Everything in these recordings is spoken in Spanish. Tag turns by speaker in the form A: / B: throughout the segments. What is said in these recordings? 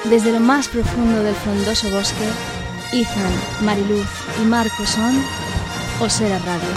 A: Desde lo más profundo del frondoso bosque, Ethan, Mariluz y Marco son Osera Radio.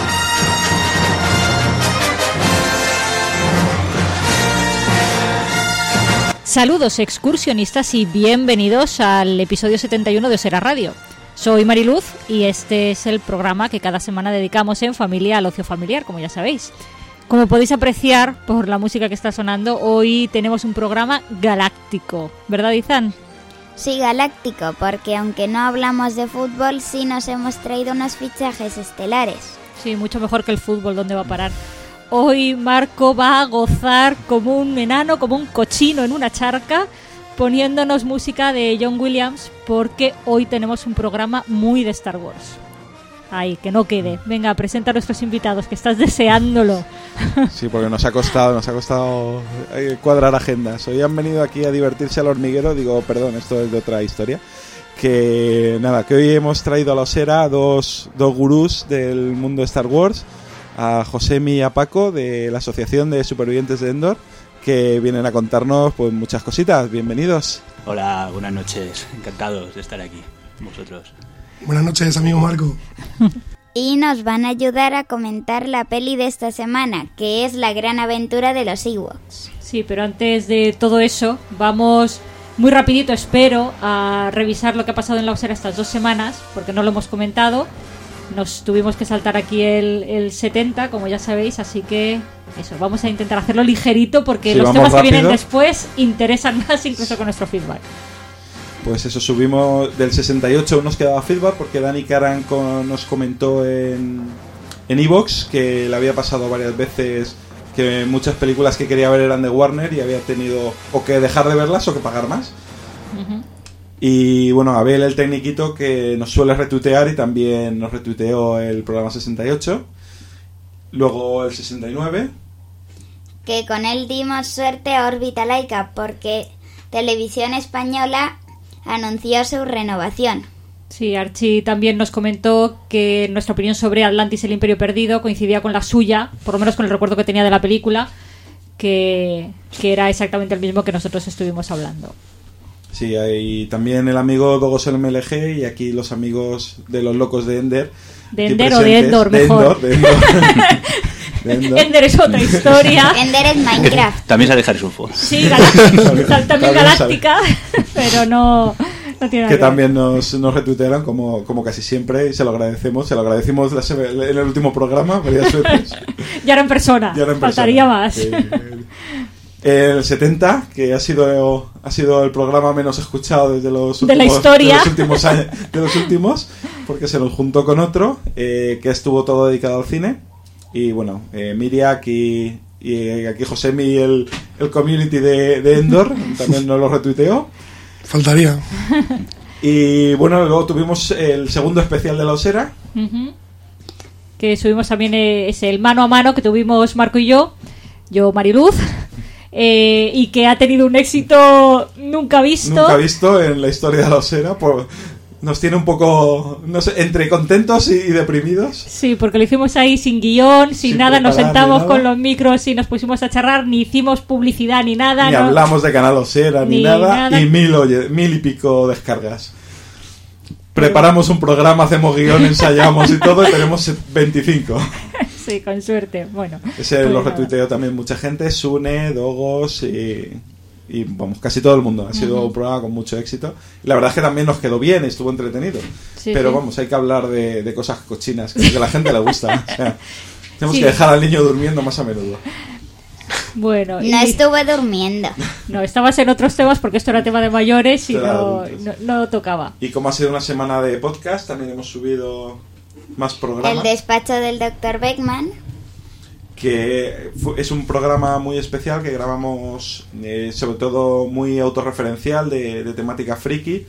B: Saludos excursionistas y bienvenidos al episodio 71 de Osera Radio. Soy Mariluz y este es el programa que cada semana dedicamos en familia al ocio familiar, como ya sabéis. Como podéis apreciar por la música que está sonando, hoy tenemos un programa galáctico, ¿verdad, Izan?
C: Sí, galáctico, porque aunque no hablamos de fútbol, sí nos hemos traído unos fichajes estelares.
B: Sí, mucho mejor que el fútbol, ¿dónde va a parar? Hoy Marco va a gozar como un enano, como un cochino en una charca, poniéndonos música de John Williams, porque hoy tenemos un programa muy de Star Wars. Ay, que no quede. Venga, presenta a nuestros invitados, que estás deseándolo.
D: Sí, porque nos ha costado cuadrar agendas. Hoy han venido aquí a divertirse al hormiguero. Digo, perdón, esto es de otra historia. Que nada, que hoy hemos traído a la Osera dos gurús del mundo de Star Wars, a Josemi y a Paco de la Asociación de Supervivientes de Endor, que vienen a contarnos pues muchas cositas. Bienvenidos.
E: Hola, buenas noches. Encantados de estar aquí con vosotros.
F: Buenas noches, amigo Marco.
C: Y nos van a ayudar a comentar la peli de esta semana, que es La gran aventura de los Ewoks.
B: Sí, pero antes de todo eso, vamos muy rapidito, espero, a revisar lo que ha pasado en la Osera estas 2 semanas, porque no lo hemos comentado. Nos tuvimos que saltar aquí el 70, como ya sabéis, así que eso, vamos a intentar hacerlo ligerito, porque los temas rápido, que vienen después interesan más incluso con nuestro feedback.
D: Pues eso, subimos del 68, nos quedaba feedback porque Dani Karan nos comentó en iVoox que le había pasado varias veces que muchas películas que quería ver eran de Warner y había tenido o que dejar de verlas o que pagar más. Uh-huh. Y bueno, Abel, el tecniquito, que nos suele retuitear y también nos retuiteó el programa 68. Luego el 69.
C: Que con él dimos suerte a Órbita Laica porque Televisión Española anunció su renovación.
B: Sí, Archie también nos comentó que nuestra opinión sobre Atlantis, el Imperio Perdido, coincidía con la suya, por lo menos con el recuerdo que tenía de la película, que era exactamente el mismo que nosotros estuvimos hablando.
D: Sí, hay también el amigo Dogos MLG y aquí los amigos de los locos de Ender.
B: ¿De Ender o de Endor, mejor?
D: De Endor. De Endor.
B: Ender es otra historia.
C: Ender es Minecraft.
E: También se deja el sulfo.
B: Sí, también galáctica, pero no tiene nada
D: que también nos retuitearon como casi siempre y se lo agradecemos. Se lo agradecimos en el último programa varias veces.
B: Ya era en persona. Faltaría más.
D: El 70, que ha sido el programa menos escuchado desde los últimos,
B: de la historia.
D: De los últimos años, porque se nos juntó con otro que estuvo todo dedicado al cine. Y bueno, Miriak y aquí Josemi, el community de Endor, también nos lo retuiteó.
F: Faltaría.
D: Y bueno, luego tuvimos el segundo especial de la Osera.
B: Uh-huh. Que subimos también el mano a mano que tuvimos Marco y yo Mariluz. Y que ha tenido un éxito nunca visto
D: en la historia de la Osera. Nos tiene un poco, no sé, entre contentos y deprimidos.
B: Sí, porque lo hicimos ahí sin guión, sin nada, nos sentamos con los micros y nos pusimos a charlar, ni hicimos publicidad ni nada.
D: Ni hablamos de Canal Osera ni nada. Y mil y pico descargas. Preparamos un programa, hacemos guión, ensayamos y todo, y tenemos 25.
B: Sí, con suerte. Bueno.
D: Ese pues lo retuiteó también mucha gente, Sune, Dogos y vamos, casi todo el mundo. Ha sido un programa con mucho éxito. Y la verdad es que también nos quedó bien, estuvo entretenido. Sí, pero sí. Vamos, hay que hablar de cosas cochinas, que a la gente le gusta. O sea, tenemos que dejar al niño durmiendo más a menudo.
B: Bueno,
C: no estuve durmiendo.
B: No, estabas en otros temas porque esto era tema de mayores y no tocaba.
D: Y como ha sido una semana de podcast, también hemos subido más programas.
C: El despacho del Dr. Beckman,
D: que es un programa muy especial que grabamos, sobre todo muy autorreferencial, de temática friki,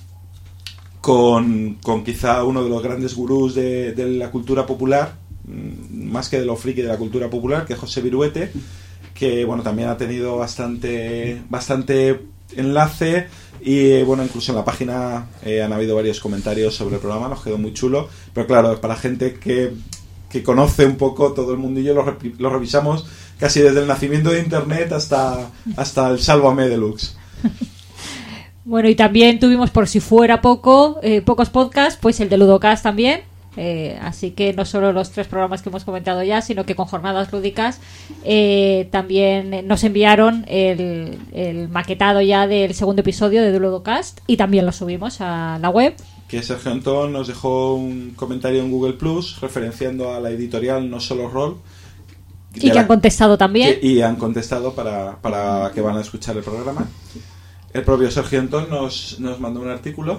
D: con quizá uno de los grandes gurús de la cultura popular, más que de lo friki, de la cultura popular, que es José Viruete, que bueno, también ha tenido bastante enlace y bueno, incluso en la página han habido varios comentarios sobre el programa, nos quedó muy chulo, pero claro, para gente que conoce un poco todo el mundillo, lo revisamos casi desde el nacimiento de internet hasta el Sálvame Deluxe.
B: Bueno, y también tuvimos, por si fuera poco, pocos podcasts, pues el de Ludocast también. Así que no solo los 3 programas que hemos comentado ya, sino que con jornadas lúdicas también nos enviaron el maquetado ya del segundo episodio de Ludocast y también lo subimos a la web.
D: Que Sergio Antón nos dejó un comentario en Google Plus referenciando a la editorial No Solo Roll.
B: Y que han contestado también.
D: Y han contestado para que van a escuchar el programa. El propio Sergio Antón nos mandó un artículo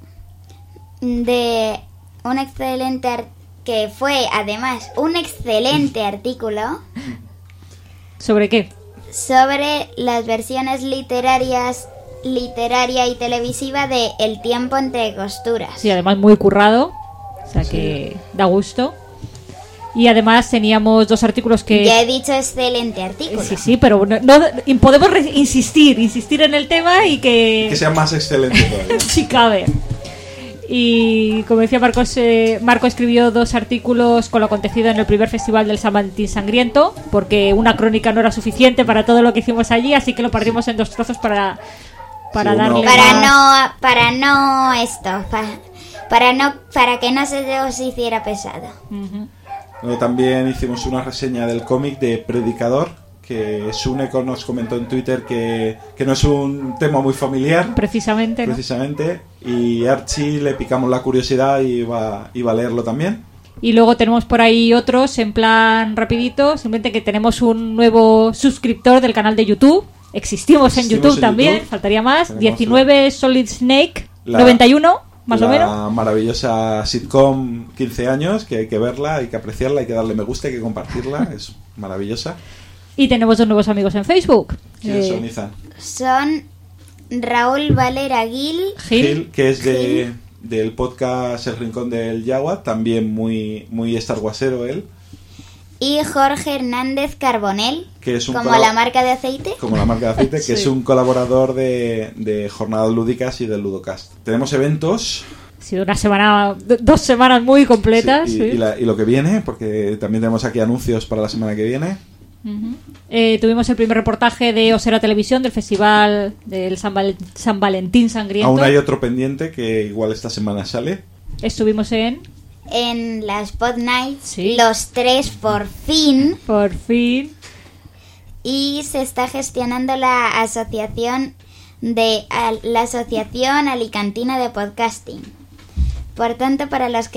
C: de un excelente que fue además un excelente artículo.
B: ¿Sobre qué?
C: Sobre las versiones literaria y televisiva de El tiempo entre costuras.
B: Sí, además muy currado, o sea que da gusto. Y además teníamos 2 artículos que...
C: Ya he dicho excelente artículo.
B: Sí, pero no podemos insistir en el tema y que
D: sea más excelente todavía.
B: Sí cabe. Y como decía Marcos, Marco escribió 2 artículos con lo acontecido en el primer festival del San Valentín Sangriento, porque una crónica no era suficiente para todo lo que hicimos allí, así que lo partimos en 2 trozos para darle
C: para que no se os hiciera pesado.
B: Uh-huh.
D: Luego también hicimos una reseña del cómic de Predicador, que Suneco nos comentó en Twitter que no es un tema muy familiar.
B: Precisamente, ¿no?
D: Y Archie le picamos la curiosidad y iba a leerlo también.
B: Y luego tenemos por ahí otros en plan rapidito, simplemente que tenemos un nuevo suscriptor del canal de YouTube. Existimos en YouTube también, faltaría más. Tenemos 19 Solid Snake 91, más o menos.
D: La maravillosa sitcom 15 años, que hay que verla, hay que apreciarla, hay que darle me gusta, hay que compartirla, es maravillosa.
B: Y tenemos 2 nuevos amigos en Facebook.
D: ¿Quiénes son, Izan?
C: Son Raúl Valera
D: Gil, que es del podcast El Rincón del Yagua, también muy Star Warsero él.
C: Y Jorge Hernández Carbonell,
D: que es
C: como la marca de aceite.
D: Como la marca de aceite, que sí. Es un colaborador de jornadas lúdicas y del Ludocast. Tenemos eventos.
B: Ha sido una semana, 2 semanas muy completas.
D: Sí, y lo que viene, porque también tenemos aquí anuncios para la semana que viene.
B: Uh-huh. Tuvimos el primer reportaje de Osera Televisión del festival del San Valentín Sangriento.
D: Aún hay otro pendiente que igual esta semana sale.
B: Estuvimos en
C: las Pod Nights,
B: sí.
C: Los 3 por fin. Y se está gestionando la asociación alicantina de podcasting. Por tanto, para los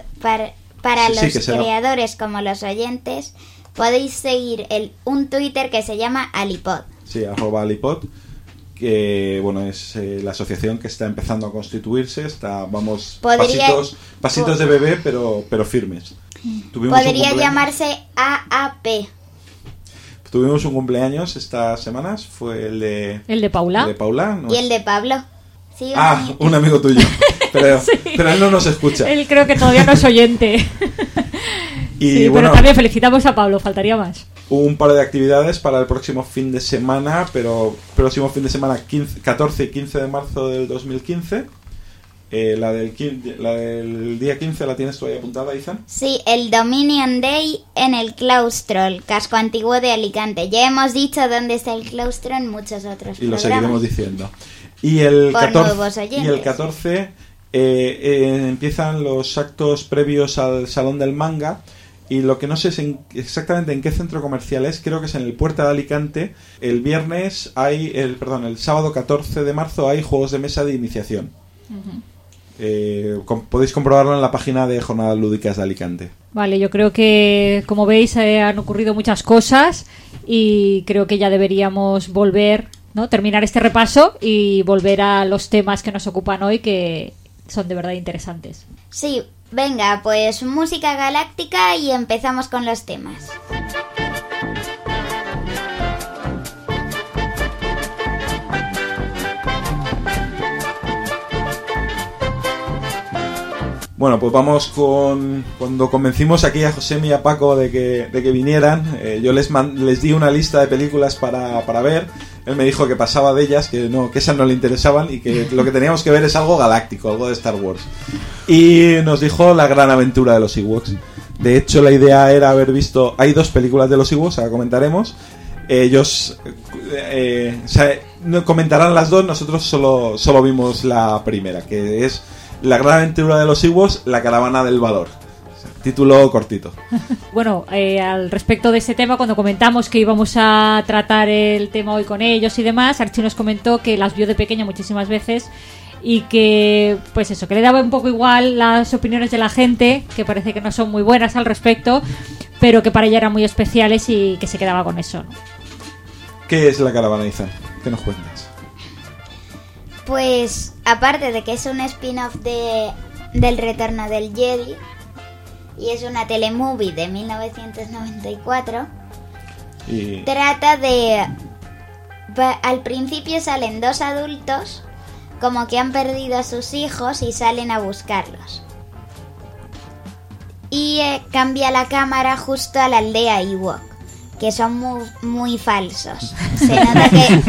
C: creadores como los oyentes, podéis seguir un Twitter que se llama Alipod.
D: Sí, @Alipod, que bueno, es la asociación que está empezando a constituirse. Pasitos de bebé, pero firmes.
C: Podría llamarse AAP.
D: Tuvimos un cumpleaños estas semanas, fue el de
B: Paula.
C: Y el de Pablo. Sí,
D: un amigo tuyo. Pero él no nos escucha.
B: Él creo que todavía no es oyente. Sí, bueno, pero también felicitamos a Pablo, faltaría más.
D: Un par de actividades para el próximo fin de semana, pero próximo fin de semana 14 y 15 de marzo del 2015. La del día 15 la tienes todavía apuntada, Izan.
C: Sí, el Dominion Day en el Claustro, el casco antiguo de Alicante. Ya hemos dicho dónde está el Claustro en muchos otros programas.
D: Y lo seguiremos diciendo. Y el 14 empiezan los actos previos al Salón del Manga. Y lo que no sé es exactamente en qué centro comercial es, creo que es en el Puerta de Alicante. El sábado 14 de marzo hay juegos de mesa de iniciación. Uh-huh. Podéis comprobarlo en la página de Jornadas Lúdicas de Alicante.
B: Vale, yo creo que, como veis, han ocurrido muchas cosas y creo que ya deberíamos volver, ¿no? Terminar este repaso y volver a los temas que nos ocupan hoy, que son de verdad interesantes.
C: Sí. Venga, pues música galáctica y empezamos con los temas.
D: Bueno, pues vamos con... Cuando convencimos aquí a José y a Paco de que vinieran, yo les di una lista de películas para ver. Él me dijo que pasaba de ellas, que esas no le interesaban y que lo que teníamos que ver es algo galáctico, algo de Star Wars. Y nos dijo La gran aventura de los Ewoks. De hecho, la idea era haber visto... Hay 2 películas de los Ewoks, ahora comentaremos. Ellos o sea, no comentarán las dos, nosotros solo vimos la primera, que es La gran aventura de los Ewoks, la caravana del valor. O sea, título cortito.
B: Bueno, al respecto de ese tema, cuando comentamos que íbamos a tratar el tema hoy con ellos y demás, Archie nos comentó que las vio de pequeña muchísimas veces y que, pues eso, que le daba un poco igual las opiniones de la gente, que parece que no son muy buenas al respecto, pero que para ella eran muy especiales y que se quedaba con eso, ¿no?
D: ¿Qué es la caravana, Izan? ¿Qué nos cuentas?
C: Pues, aparte de que es un spin-off del Retorno del Jedi, y es una telemovie de 1994, trata de... Al principio salen dos adultos como que han perdido a sus hijos y salen a buscarlos. Y cambia la cámara justo a la aldea Ewok, que son muy, muy falsos. Se nota que...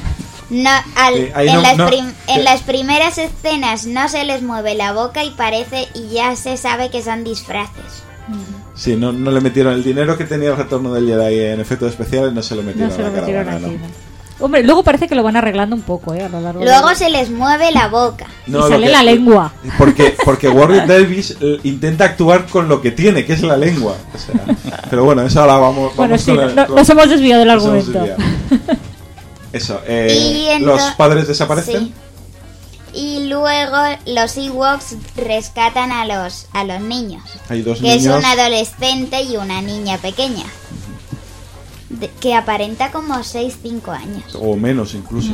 C: En las primeras escenas no se les mueve la boca y ya se sabe que son disfraces.
D: Sí, no le metieron el dinero que tenía el Retorno del Jedi en efectos especiales, no se lo metieron a la caravana,
B: aquí, ¿no? Hombre, luego parece que lo van arreglando un poco, a lo largo.
C: Luego se les mueve la boca.
B: No, y sale la lengua.
D: Porque Warwick Davis intenta actuar con lo que tiene, que es la lengua. O sea, pero bueno, eso ahora vamos
B: bueno, sí, nos hemos desviado del argumento.
D: Eso, los padres desaparecen.
C: Sí. Y luego los Ewoks rescatan a los niños.
D: Hay dos
C: niños.
D: Que es
C: un adolescente y una niña pequeña. Que aparenta como 6-5 años.
D: O menos incluso.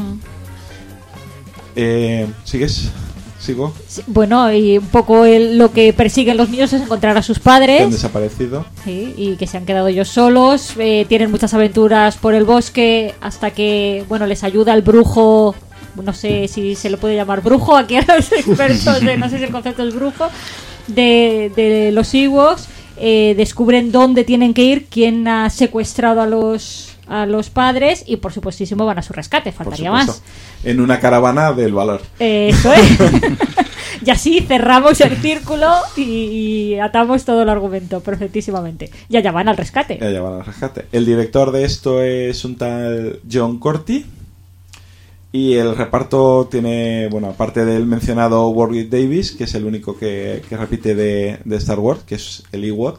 D: ¿Sigues? ¿Sigo?
B: Sí, bueno, y un poco lo que persiguen los niños es encontrar a sus padres.
D: Que han desaparecido.
B: Sí, y que se han quedado ellos solos. Tienen muchas aventuras por el bosque hasta que, bueno, les ayuda el brujo. No sé si se le puede llamar brujo. Aquí a los expertos no sé si el concepto es brujo. De los Ewoks. Descubren dónde tienen que ir, quién ha secuestrado a los padres y por supuestísimo van a su rescate, faltaría más.
D: En una caravana del valor.
B: Eso es. Y así cerramos el círculo y atamos todo el argumento perfectísimamente. Y allá van al rescate.
D: El director de esto es un tal John Corti. Y el reparto tiene, bueno, aparte del mencionado Warwick Davis, que es el único que repite de Star Wars, que es el Ewok.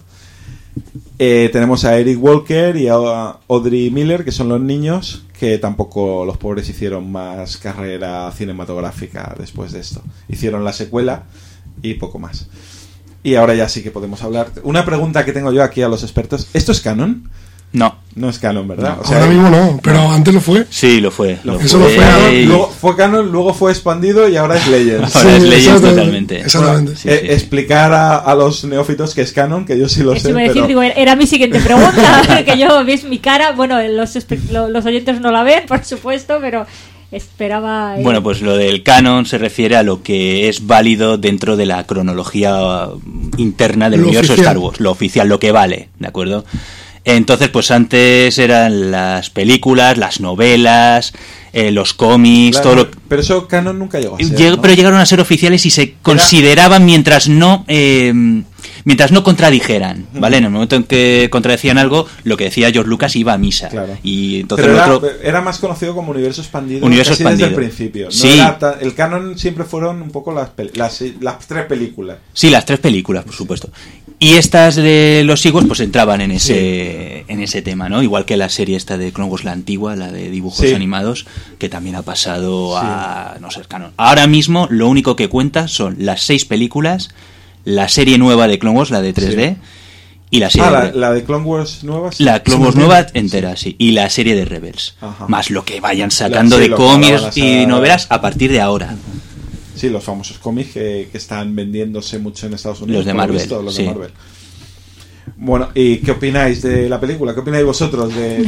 D: Tenemos a Eric Walker y a Audrey Miller, que son los niños, que tampoco los pobres hicieron más carrera cinematográfica después de esto. Hicieron la secuela y poco más. Y ahora ya sí que podemos hablar. Una pregunta que tengo yo aquí a los expertos. ¿Esto es canon? No es canon, ¿verdad?
F: No, o sea, ahora mismo no, pero antes lo fue.
E: Sí, lo fue.
F: Eso lo fue.
D: Luego fue canon, luego fue expandido y ahora es Legends.
E: Ahora es Legends totalmente.
F: Exactamente.
D: Sí. Explicar a los neófitos que es canon, que yo sí lo sé.
B: Pero... digo, era mi siguiente pregunta, que yo veis mi cara, bueno, los oyentes no la ven, por supuesto, pero... esperaba...
E: Bueno, pues lo del canon se refiere a lo que es válido dentro de la cronología interna del universo oficial. Star Wars, lo oficial, lo que vale, ¿de acuerdo? Entonces, pues antes eran las películas, las novelas, los cómics,
D: claro,
E: todo lo...
D: Pero eso canon nunca llegó a ser, ¿no?
E: Pero llegaron a ser oficiales y se consideraban mientras no contradijeran, ¿vale? En el momento en que contradecían algo, lo que decía George Lucas iba a misa.
D: Claro.
E: Y entonces
D: pero era más conocido como universo expandido, desde el principio. No
E: sí.
D: El canon siempre fueron un poco las tres películas.
E: Sí, las tres películas, por supuesto. Y estas de los Ewoks pues entraban en ese tema, ¿no? Igual que la serie esta de Clone Wars, la antigua, la de dibujos animados, que también ha pasado a no ser canon. Ahora mismo lo único que cuenta son las 6 películas, la serie nueva de Clone Wars, la de 3D, y la serie
D: la de Clone Wars nueva. Sí.
E: La Clone Wars nueva entera, sí. Y la serie de Rebels. Ajá. Más lo que vayan sacando de cómics y novelas a partir de ahora.
D: Sí, los famosos cómics que están vendiéndose mucho en Estados Unidos.
E: Los de Marvel.
D: De Marvel. Bueno, ¿y qué opináis de la película? ¿Qué opináis vosotros de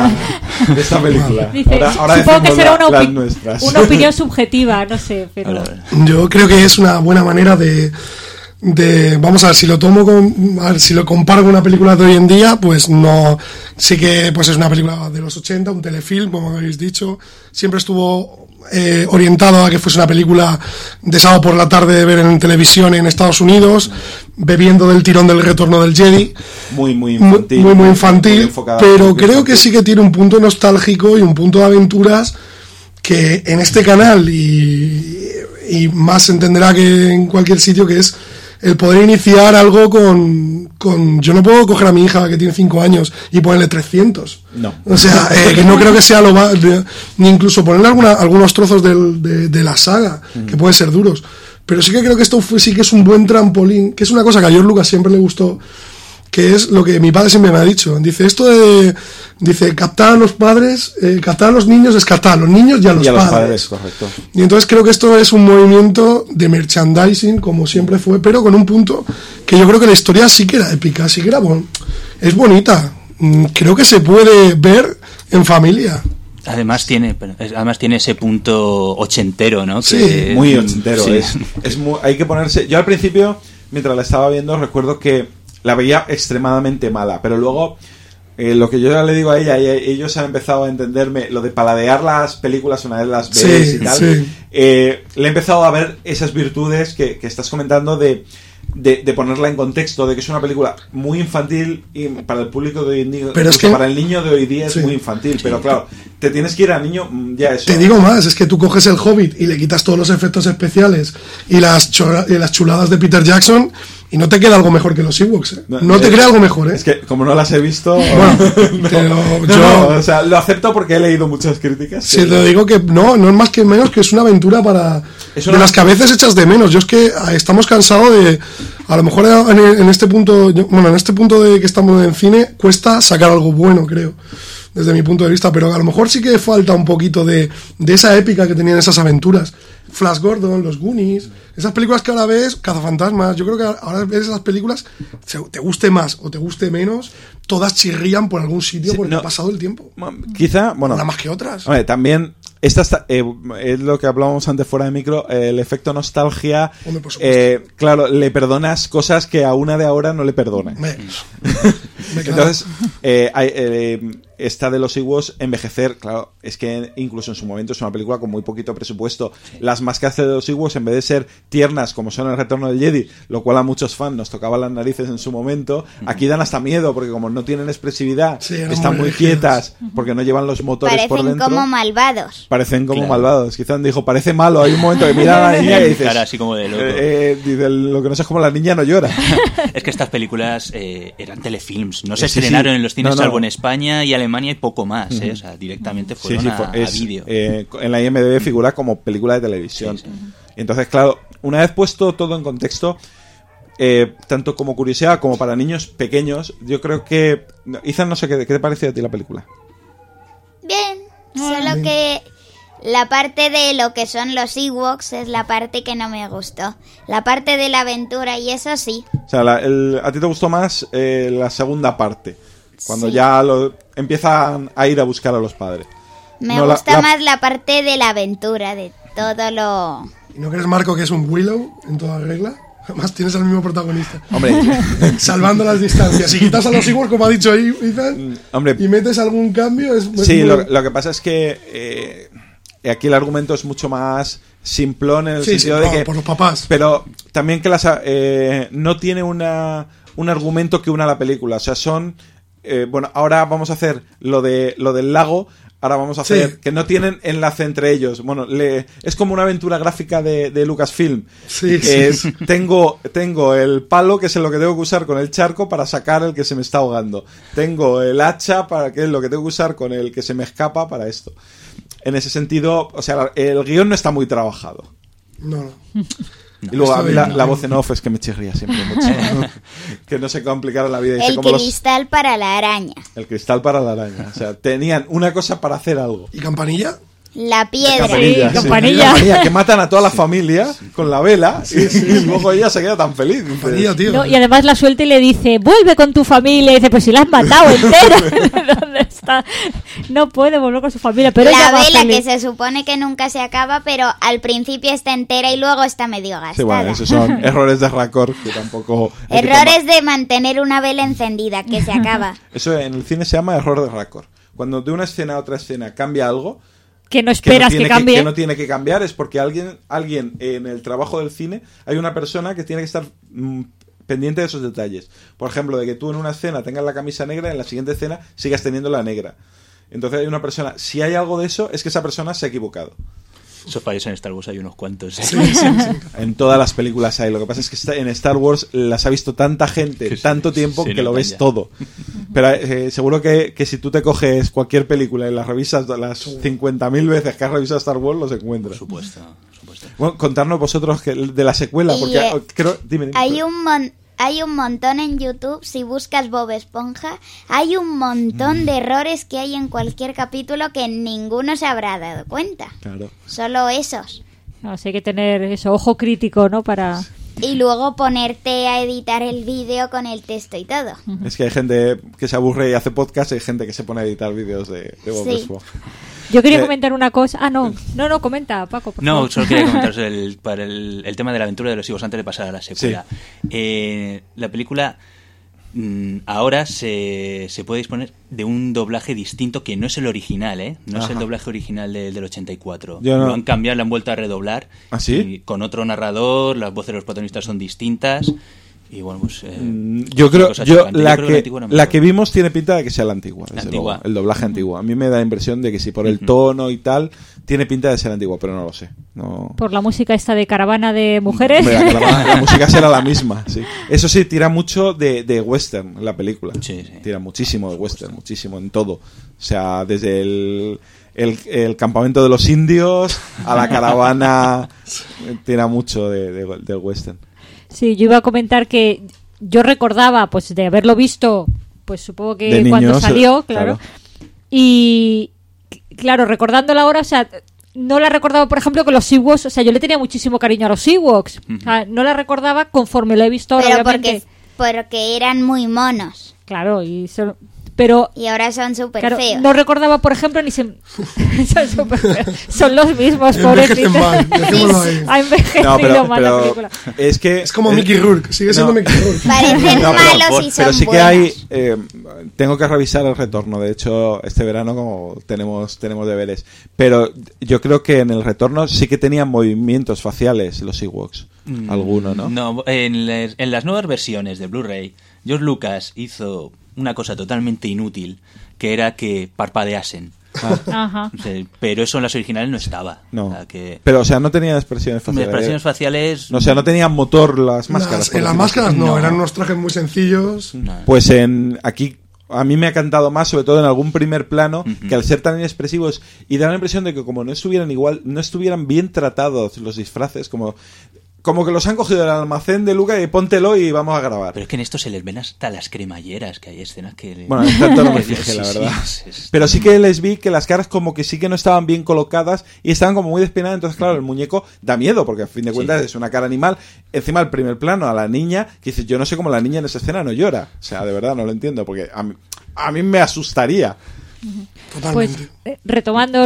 D: esta película?
B: Dice, ahora supongo que será una opinión subjetiva, no sé, pero...
F: Yo creo que es una buena manera de vamos a ver, si lo comparo con una película de hoy en día, pues no, sí que pues es una película de los 80, un telefilm, como habéis dicho, siempre estuvo orientado a que fuese una película de sábado por la tarde de ver en televisión en Estados Unidos, bebiendo del tirón del Retorno del Jedi, muy infantil, pero creo que sí que tiene un punto nostálgico y un punto de aventuras que en este canal y más se entenderá que en cualquier sitio, que es el poder iniciar algo con yo no puedo coger a mi hija que tiene 5 años y ponerle 300.
D: No.
F: O sea, que no creo que sea ni incluso ponerle algunos trozos de la saga, que pueden ser duros. Pero sí que creo que esto sí que es un buen trampolín, que es una cosa que a George Lucas siempre le gustó, que es lo que mi padre siempre me ha dicho. Dice, captar a los padres, captar a los niños es captar a los niños y a los padres.
D: Correcto.
F: Y entonces creo que esto es un movimiento de merchandising, como siempre fue, pero con un punto que yo creo que la historia sí que era épica, sí que era es bonita. Creo que se puede ver en familia.
E: Además tiene ese punto ochentero, ¿no?
F: Sí,
D: muy ochentero.
E: Sí.
D: Hay que ponerse... Yo al principio, mientras la estaba viendo, recuerdo que la veía extremadamente mala, pero luego lo que yo ya le digo a ella, y ellos han empezado a entenderme, lo de paladear las películas una vez las ves y tal, le he empezado a ver esas virtudes que estás comentando de ponerla en contexto, de que es una película muy infantil y para el público de hoy en día,
F: pero es que
D: para el niño de hoy día es muy infantil, pero claro, te tienes que ir al niño, ya eso.
F: Te digo más, es que tú coges el Hobbit y le quitas todos los efectos especiales y las chuladas de Peter Jackson y no te queda algo mejor que los Ewoks, No te crea algo mejor,
D: Es que como no las he visto,
F: o
D: sea, lo acepto porque he leído muchas críticas.
F: Sí, te digo que no es más que menos que es una aventura de las que a veces echas de menos. Yo es que estamos cansados de, a lo mejor en este punto, en este punto de que estamos en cine, cuesta sacar algo bueno, creo, desde mi punto de vista, pero a lo mejor sí que falta un poquito de esa épica que tenían esas aventuras. Flash Gordon, los Goonies, esas películas que ahora ves, Cazafantasmas, yo creo que ahora ves esas películas, te guste más o te guste menos, todas chirrían por algún sitio porque ha pasado el tiempo.
D: Quizá,
F: una más que otras.
D: También esta es lo que hablábamos antes fuera de micro, el efecto nostalgia.
F: Hombre, por supuesto.
D: Claro, le perdonas cosas que a una de ahora no le perdonas. Entonces, esta de los Ewoks, envejecer, claro, es que incluso en su momento es una película con muy poquito presupuesto. Las máscaras de los Ewoks, en vez de ser tiernas como son en el Retorno del Jedi, lo cual a muchos fans nos tocaba las narices en su momento, aquí dan hasta miedo porque como no tienen expresividad, están muy quietas porque no llevan los motores por dentro. Parecen como malvados. Quizás dijo, parece malo. Hay un momento que mira a la niña y dices,
E: cara así como de loco.
D: Dice, lo que no sé es como la niña no llora.
E: Es que estas películas eran telefilms, no se estrenaron en los cines salvo en España y Alemania y poco más, o sea, directamente fueron a vídeo.
D: En la IMDb figura como película de televisión. Entonces, claro, una vez puesto todo en contexto, tanto como curiosidad como para niños pequeños, yo creo que... Ethan, no sé, ¿qué te pareció a ti la película?
C: Bien, solo que la parte de lo que son los Ewoks es la parte que no me gustó. La parte de la aventura y eso sí.
D: O sea, a ti te gustó más la segunda parte, cuando ya empiezan a ir a buscar a los padres.
C: Me gusta más la parte de la aventura, de todo lo...
F: ¿Y no crees, Marco, que es un Willow en toda regla? Además tienes al mismo protagonista.
D: Hombre,
F: salvando las distancias. Si quitas a los Ewoks, como ha dicho ahí, Ethan, y metes algún cambio...
D: Sí, lo que pasa es que aquí el argumento es mucho más simplón en el sentido de que...
F: por los papás.
D: Pero también que no tiene un argumento que una la película. O sea, son... ahora vamos a hacer lo del lago... Ahora vamos a hacer que no tienen enlace entre ellos. Bueno, es como una aventura gráfica de Lucasfilm. Tengo el palo, que es lo que tengo que usar con el charco para sacar el que se me está ahogando. Tengo el hacha, que es lo que tengo que usar con el que se me escapa para esto. En ese sentido, o sea, el guión no está muy trabajado.
F: No.
D: Y luego a mí la voz en off es que me chirría siempre mucho, ¿no? Que no se complicara la vida.
C: El cristal para la araña.
D: El cristal para la araña. O sea, tenían una cosa para hacer algo.
F: ¿Y campanilla?
C: La piedra.
B: Campanilla.
D: Que matan a toda la familia con la vela y luego ella se queda tan feliz.
F: Campanilla, tío.
B: No, y además la suelta y le dice, vuelve con tu familia. Y dice, pues si la has matado entera. ¿Dónde está? no puede volver con su familia. Pero
C: la
B: ella va
C: vela
B: feliz.
C: que se supone que nunca se acaba, pero al principio está entera y luego está medio gastada.
D: Sí, bueno, esos son errores de Raccord que tampoco...
C: Errores de mantener una vela encendida, que se acaba.
D: Eso en el cine se llama error de Raccord. Cuando de una escena a otra escena cambia algo...
B: Que no esperas que cambie.
D: Que no tiene que cambiar, es porque alguien en el trabajo del cine hay una persona que tiene que estar pendiente de esos detalles. Por ejemplo, de que tú en una escena tengas la camisa negra y en la siguiente escena sigas teniendo la negra. Entonces hay una persona, si hay algo de eso, es que esa persona se ha equivocado.
E: Esos fallos en Star Wars hay unos cuantos.
F: Sí.
D: En todas las películas hay. Lo que pasa es que en Star Wars las ha visto tanta gente, tanto tiempo, que lo ves todo. Pero seguro que si tú te coges cualquier película y las revisas las 50.000 veces que has revisado Star Wars, los encuentras.
E: Por supuesto.
D: Bueno, contarnos vosotros de la secuela, porque dime.
C: Hay un montón en YouTube, si buscas Bob Esponja, hay un montón de errores que hay en cualquier capítulo que ninguno se habrá dado cuenta.
D: Claro.
C: Solo esos.
B: No, hay que tener eso, ojo crítico, ¿no? Para...
C: Y luego ponerte a editar el vídeo con el texto y todo.
D: Es que hay gente que se aburre y hace podcast, y hay gente que se pone a editar vídeos de Bob Esponja.
B: Yo quería comentar una cosa. No, comenta, Paco. Por favor.
E: Solo quería comentaros el tema de la aventura de los higos antes de pasar a la secuela. Sí. La película ahora se puede disponer de un doblaje distinto que no es el original, ¿eh? No es el doblaje original del 84.
D: No.
E: Lo han cambiado, lo han vuelto a redoblar.
D: ¿Ah, sí?
E: Y con otro narrador, las voces de los protagonistas son distintas. Y bueno, pues
D: yo creo la que vimos tiene pinta de que sea la antigua,
E: luego,
D: el doblaje antiguo. A mí me da la impresión de que si por el tono y tal tiene pinta de ser antigua, pero no lo sé. No.
B: Por la música esta de caravana de mujeres.
D: La música será la misma, sí. Eso sí, tira mucho de western la película.
E: Sí.
D: Tira muchísimo de western, muchísimo en todo. O sea, desde el campamento de los indios a la caravana, tira mucho del western.
B: Sí, yo iba a comentar que yo recordaba, pues, de haberlo visto, pues supongo que
D: de
B: cuando
D: niños,
B: salió, claro. Y, claro, recordándola ahora, o sea, no la recordaba, por ejemplo, con los Ewoks, o sea, yo le tenía muchísimo cariño a los Ewoks. O sea, no la recordaba conforme lo he visto ahora,
C: pero
B: obviamente.
C: Porque eran muy monos.
B: Claro, y ahora son súper feos. No recordaba, por ejemplo, son súper feos. Son los mismos, pobrecitos. Ha envejecido mal la película.
F: Es como Mickey Rourke, sigue siendo Mickey Rourke.
C: Parecen malos y son
D: pero sí
C: buenas.
D: que hay... tengo que revisar el retorno. De hecho, este verano como tenemos deberes. Pero yo creo que en el retorno sí que tenían movimientos faciales los Ewoks. Alguno, ¿no?
E: No, en las nuevas versiones de Blu-ray, George Lucas hizo una cosa totalmente inútil, que era que parpadeasen.
B: Ajá.
E: O sea, pero eso en las originales no estaba.
D: No.
E: O sea, que...
D: Pero, o sea, no tenía expresiones faciales.
E: Expresiones faciales...
D: No, o sea, no tenían motor las máscaras.
F: En las máscaras no, eran unos trajes muy sencillos.
E: No.
D: Pues aquí... A mí me ha cantado más, sobre todo en algún primer plano, que al ser tan inexpresivos y da la impresión de que como no estuvieran bien tratados los disfraces, como que los han cogido del almacén de Luca y póntelo y vamos a grabar.
E: Pero es que en esto se les ven hasta las cremalleras, que hay escenas que...
D: Bueno, tanto no me fijé, la verdad. Pero sí que les vi que las caras como que sí que no estaban bien colocadas y estaban como muy despeinadas, entonces claro, el muñeco da miedo, porque a fin de cuentas es una cara animal. Encima el primer plano a la niña, que dices, yo no sé cómo la niña en esa escena no llora. O sea, de verdad no lo entiendo, porque a mí me asustaría.
F: Totalmente.
B: Pues retomando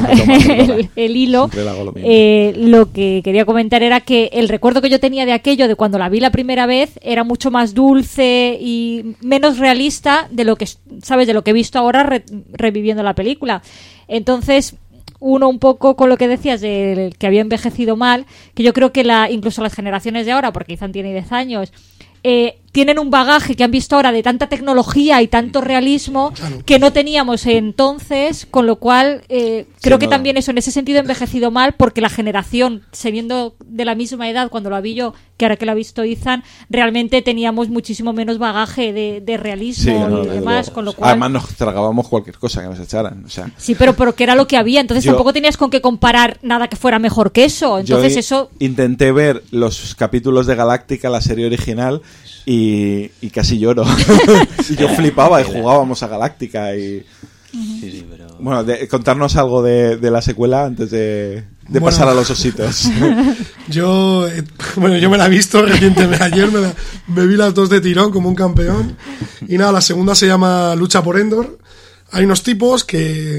B: el hilo, lo que quería comentar era que el recuerdo que yo tenía de aquello, de cuando la vi la primera vez, era mucho más dulce y menos realista de lo que, ¿sabes?, de lo que he visto ahora reviviendo la película. Entonces, uno un poco con lo que decías de que había envejecido mal, que yo creo que incluso las generaciones de ahora, porque Ethan tiene 10 años, tienen un bagaje que han visto ahora de tanta tecnología y tanto realismo que no teníamos entonces, con lo cual creo que también eso en ese sentido ha envejecido mal, porque la generación, siendo de la misma edad cuando lo vi yo, que ahora que lo ha visto Ethan, realmente teníamos muchísimo menos bagaje de realismo y demás, con lo cual...
D: Además nos tragábamos cualquier cosa que nos echaran, o sea...
B: Sí, pero que era lo que había, entonces tampoco tenías con qué comparar nada que fuera mejor que eso, entonces eso...
D: Intenté ver los capítulos de Galáctica, la serie original, y casi lloro. Y yo flipaba y jugábamos a Galáctica y...
E: Sí, pero...
D: Bueno, contarnos algo de la secuela antes de pasar a los ositos.
F: Yo me la he visto recientemente. Ayer me vi las dos de tirón como un campeón. Y nada, la segunda se llama Lucha por Endor. hay unos tipos que,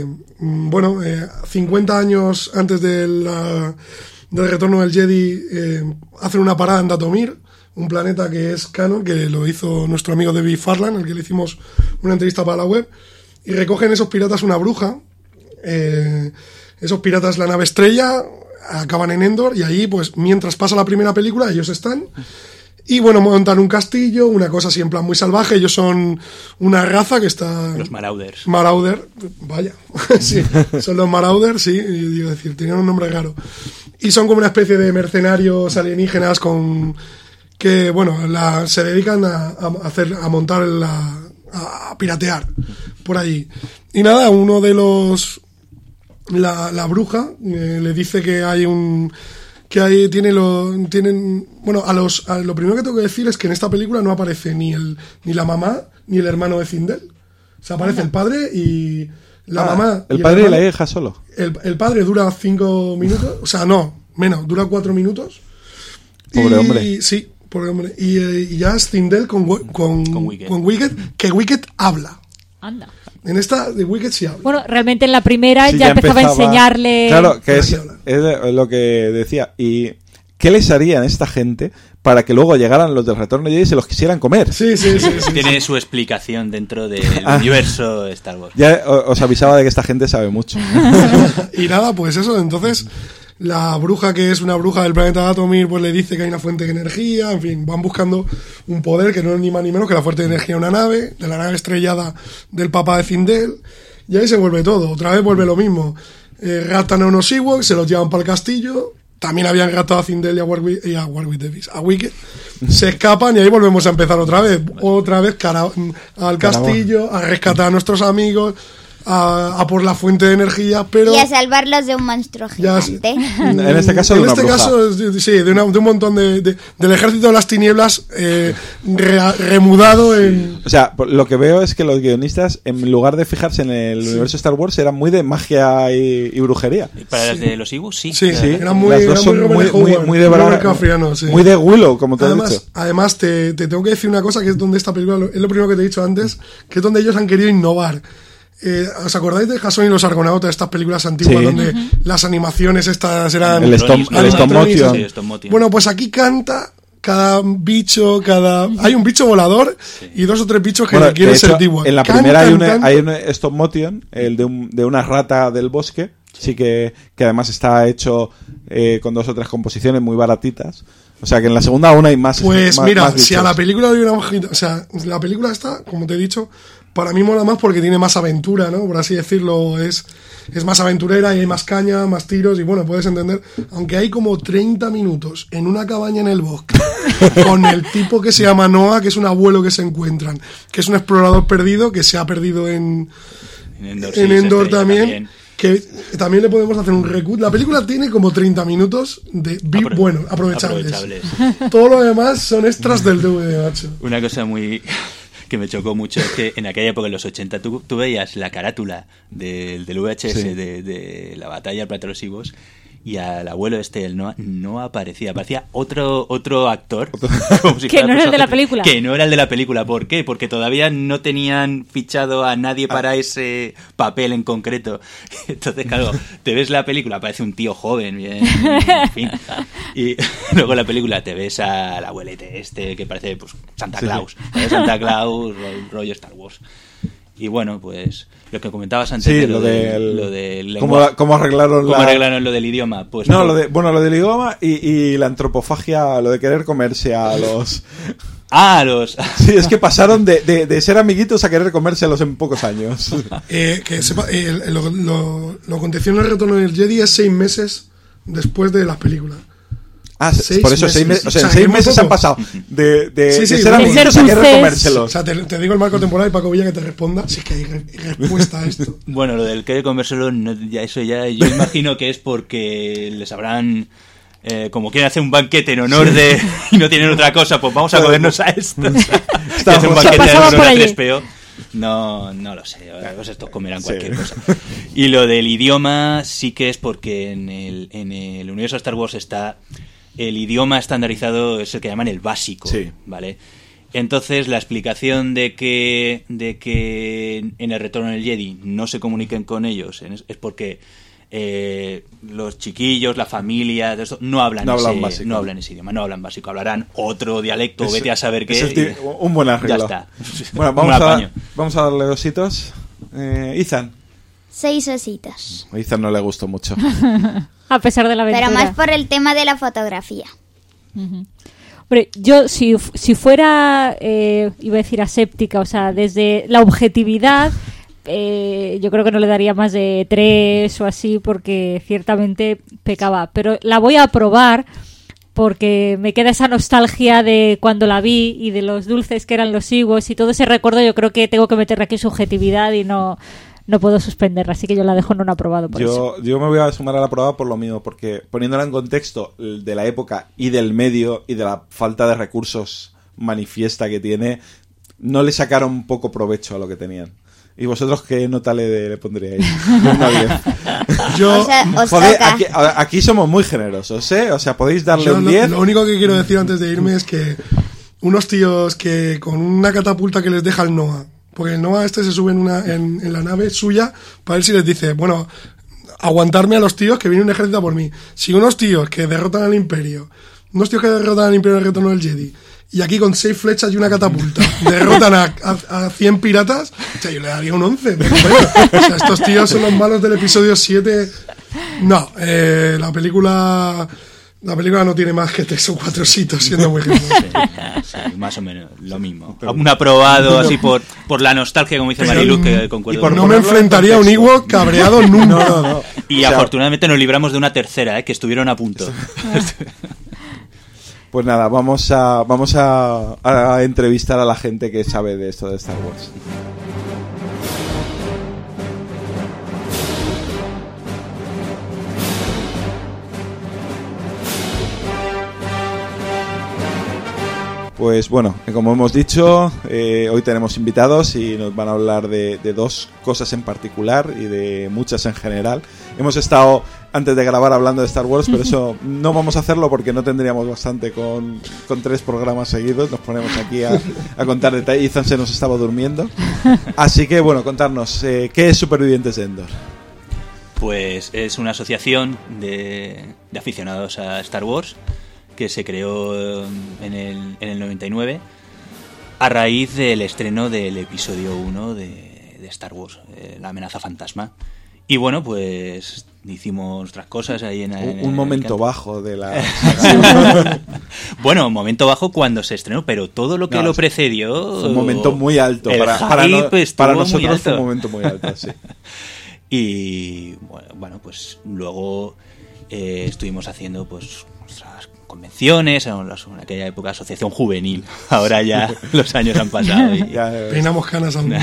F: 50 años antes del retorno del Jedi, hacen una parada en Datomir, un planeta que es canon, que lo hizo nuestro amigo David Farland, al que le hicimos una entrevista para la web, y recogen esos piratas una bruja. Esos piratas, la nave estrella, acaban en Endor, y ahí, pues, mientras pasa la primera película, ellos están... Y bueno, montan un castillo, una cosa así en plan muy salvaje. Ellos son una raza que está...
E: Los Marauders.
F: Marauder, vaya. Sí, son los Marauders, sí. Digo decir, tenían un nombre raro. Y son como una especie de mercenarios alienígenas con... que, bueno, se dedican a montar a piratear por allí. Y nada, uno de los... La bruja le dice que hay un... que ahí lo primero que tengo que decir es que en esta película no aparece ni la mamá ni el hermano de Zindel. O sea, aparece el padre y la mamá.
D: El padre y la hija solo.
F: El padre dura 5 minutos, o sea, no, menos, dura 4 minutos.
D: Pobre hombre.
F: Sí, pobre hombre. Y ya es Zindel con Wicket, que Wicket habla.
B: Anda.
F: En esta de Wicket sí habla.
B: Bueno, realmente en la primera
D: sí,
B: ya empezaba a enseñarle...
D: Claro, que es lo que decía. ¿Y qué les harían esta gente para que luego llegaran los del Retorno de Jedi y se los quisieran comer?
F: Sí.
E: Tiene su explicación dentro del universo Star Wars.
D: Ya os avisaba de que esta gente sabe mucho.
F: Y nada, pues eso, entonces... La bruja, que es una bruja del planeta Datomir, pues le dice que hay una fuente de energía. En fin, van buscando un poder que no es ni más ni menos que la fuente de energía de una nave, de la nave estrellada del papá de Zindel. Y ahí se vuelve todo. Otra vez vuelve lo mismo. Raptan a unos Ewoks, se los llevan para el castillo. También habían raptado a Zindel y a Wicket. Se escapan y ahí volvemos a empezar otra vez. Otra vez al castillo, a rescatar a nuestros amigos... A por la fuente de energía, pero...
C: Y a salvarlos de un monstruo gigante.
D: En este caso de una bruja.
F: Sí, de un montón del ejército de las tinieblas remudado en...
D: O sea, lo que veo es que los guionistas, en lugar de fijarse en el universo Star Wars, eran muy de magia y brujería.
E: ¿Y para las de los Ewoks? Sí.
F: Sí, eran muy de
D: Brian Cafriano, sí. Muy de Willow, como te he dicho.
F: Además, te tengo que decir una cosa, que es donde esta película, es lo primero que te he dicho antes, que es donde ellos han querido innovar. ¿Os acordáis de Jason y los Argonautas, estas películas antiguas donde las animaciones estas eran...
D: El stop motion.
F: Bueno, pues aquí canta cada bicho, hay un bicho volador y 2 o 3 bichos que quieren ser Ewok.
D: En la primera hay un stop motion, el de una rata del bosque, sí que además está hecho con 2 o 3 composiciones muy baratitas. O sea que en la segunda aún hay más.
F: Pues mira,
D: más
F: si a la película le hubiera bajado, o sea, la película está, como te he dicho, para mí mola más porque tiene más aventura, ¿no? Por así decirlo, es más aventurera y hay más caña, más tiros y bueno, puedes entender, aunque hay como 30 minutos en una cabaña en el bosque con el tipo que se llama Noah, que es un abuelo que se encuentran, que es un explorador perdido, que se ha perdido en Endor también. Que también le podemos hacer un recut. La película tiene como 30 minutos de aprovechables. Todo lo demás son extras del DVD, macho.
E: Una cosa muy que me chocó mucho es que en aquella época, en los 80, tú veías la carátula del VHS de la batalla del Planeta de los Ewoks y al abuelo él no aparecía otro actor
B: como si que no era el de la película.
E: Que no era el de la película. ¿Por qué? Porque todavía no tenían fichado a nadie para ese papel en concreto. Entonces, claro, te ves la película, parece un tío joven, bien, en fin. Y luego en la película te ves al abuelete que parece pues Santa Claus. Santa Claus, rollo Star Wars. Y bueno, pues lo que comentabas antes
D: de
E: lo del
D: ¿Cómo arreglaron
E: lo del idioma? Pues
D: no, lo del idioma y la antropofagia, lo de querer comerse a los...
F: Sí,
D: es que pasaron de ser amiguitos a querer comérselos en pocos años.
F: Que sepa, lo aconteció en el Retorno del Jedi es 6 meses después de las películas.
D: Por eso 6 meses. O sea, en 6 meses han pasado de ser amiguitos a querer comérselos.
F: O sea, te digo el marco temporal y Paco Villa que te responda si es que hay respuesta a esto.
E: Bueno, lo del querer comérselo, eso ya yo imagino que es porque les habrán... como quieren hacer un banquete en honor de... y no tienen otra cosa, pues vamos a comernos a esto. Hacer un banquete en honor a 3PO. No lo sé, pues estos comerán cualquier cosa. Y lo del idioma sí que es porque en el universo de Star Wars está... El idioma estandarizado es el que llaman el básico, ¿vale? Entonces, la explicación de que en el Retorno del Jedi no se comuniquen con ellos es porque los chiquillos, la familia, de esto, no hablan ese idioma, no hablan básico, hablarán otro dialecto, vete a saber qué.
D: Un buen arreglo.
E: Ya está.
D: Bueno, vamos a darle ositos. Ethan.
C: 6 ositos.
D: A Ethan no le gustó mucho.
B: A pesar de la aventura.
C: Pero más por el tema de la fotografía.
B: Hombre, yo si fuera, iba a decir aséptica, o sea, desde la objetividad, yo creo que no le daría más de 3 o así, porque ciertamente pecaba. Pero la voy a probar porque me queda esa nostalgia de cuando la vi y de los dulces que eran los higos y todo ese recuerdo. Yo creo que tengo que meterle aquí subjetividad y no puedo suspenderla, así que yo la dejo en un aprobado por eso.
D: Yo me voy a sumar a la aprobada por lo mismo, porque poniéndola en contexto de la época y del medio y de la falta de recursos manifiesta que tiene, no le sacaron poco provecho a lo que tenían. ¿Y vosotros qué nota le pondríais? Una 10.
F: Yo,
D: aquí somos muy generosos, ¿eh? O sea, podéis darle un 10.
F: Lo único que quiero decir antes de irme es que unos tíos que con una catapulta que les deja el Noah, porque el Noah se sube en la nave suya para ver si les dice, bueno, aguantarme a los tíos que viene un ejército por mí. Si unos tíos que derrotan al Imperio, en el Retorno del Jedi, y aquí con 6 flechas y una catapulta derrotan a 100 piratas, o sea, yo le daría un 11. Pero bueno, o sea, estos tíos son los malos del episodio 7. No, la película no tiene más que 3 o 4 sitos, siendo muy generoso.
E: Sí, más o menos lo mismo. Un aprobado así por la nostalgia, como dice Mariluz, que concuerdo.
F: No me enfrentaría a un Ewok cabreado nunca.
D: No.
E: Y afortunadamente nos libramos de una tercera, que estuvieron a punto.
D: Pues nada, vamos a entrevistar a la gente que sabe de esto de Star Wars. Pues bueno, como hemos dicho, hoy tenemos invitados y nos van a hablar de 2 cosas en particular y de muchas en general. Hemos estado antes de grabar hablando de Star Wars, pero eso no vamos a hacerlo porque no tendríamos bastante con 3 programas seguidos. Nos ponemos aquí a contar detalles. Ethan se nos estaba durmiendo. Así que bueno, contarnos, ¿qué es Supervivientes de Endor?
E: Pues es una asociación de aficionados a Star Wars que se creó en el 99 a raíz del estreno del episodio 1 de Star Wars, La amenaza fantasma. Y bueno, pues hicimos nuestras cosas ahí en
D: un momento bajo de la...
E: Bueno, un momento bajo cuando se estrenó, pero todo lo que lo precedió...
D: Fue un momento muy alto. Para nosotros fue un momento muy alto, sí.
E: Y bueno, pues luego estuvimos haciendo pues nuestras convenciones, en aquella época asociación juvenil. Ahora ya los años han pasado. Y
F: peinamos canas aún.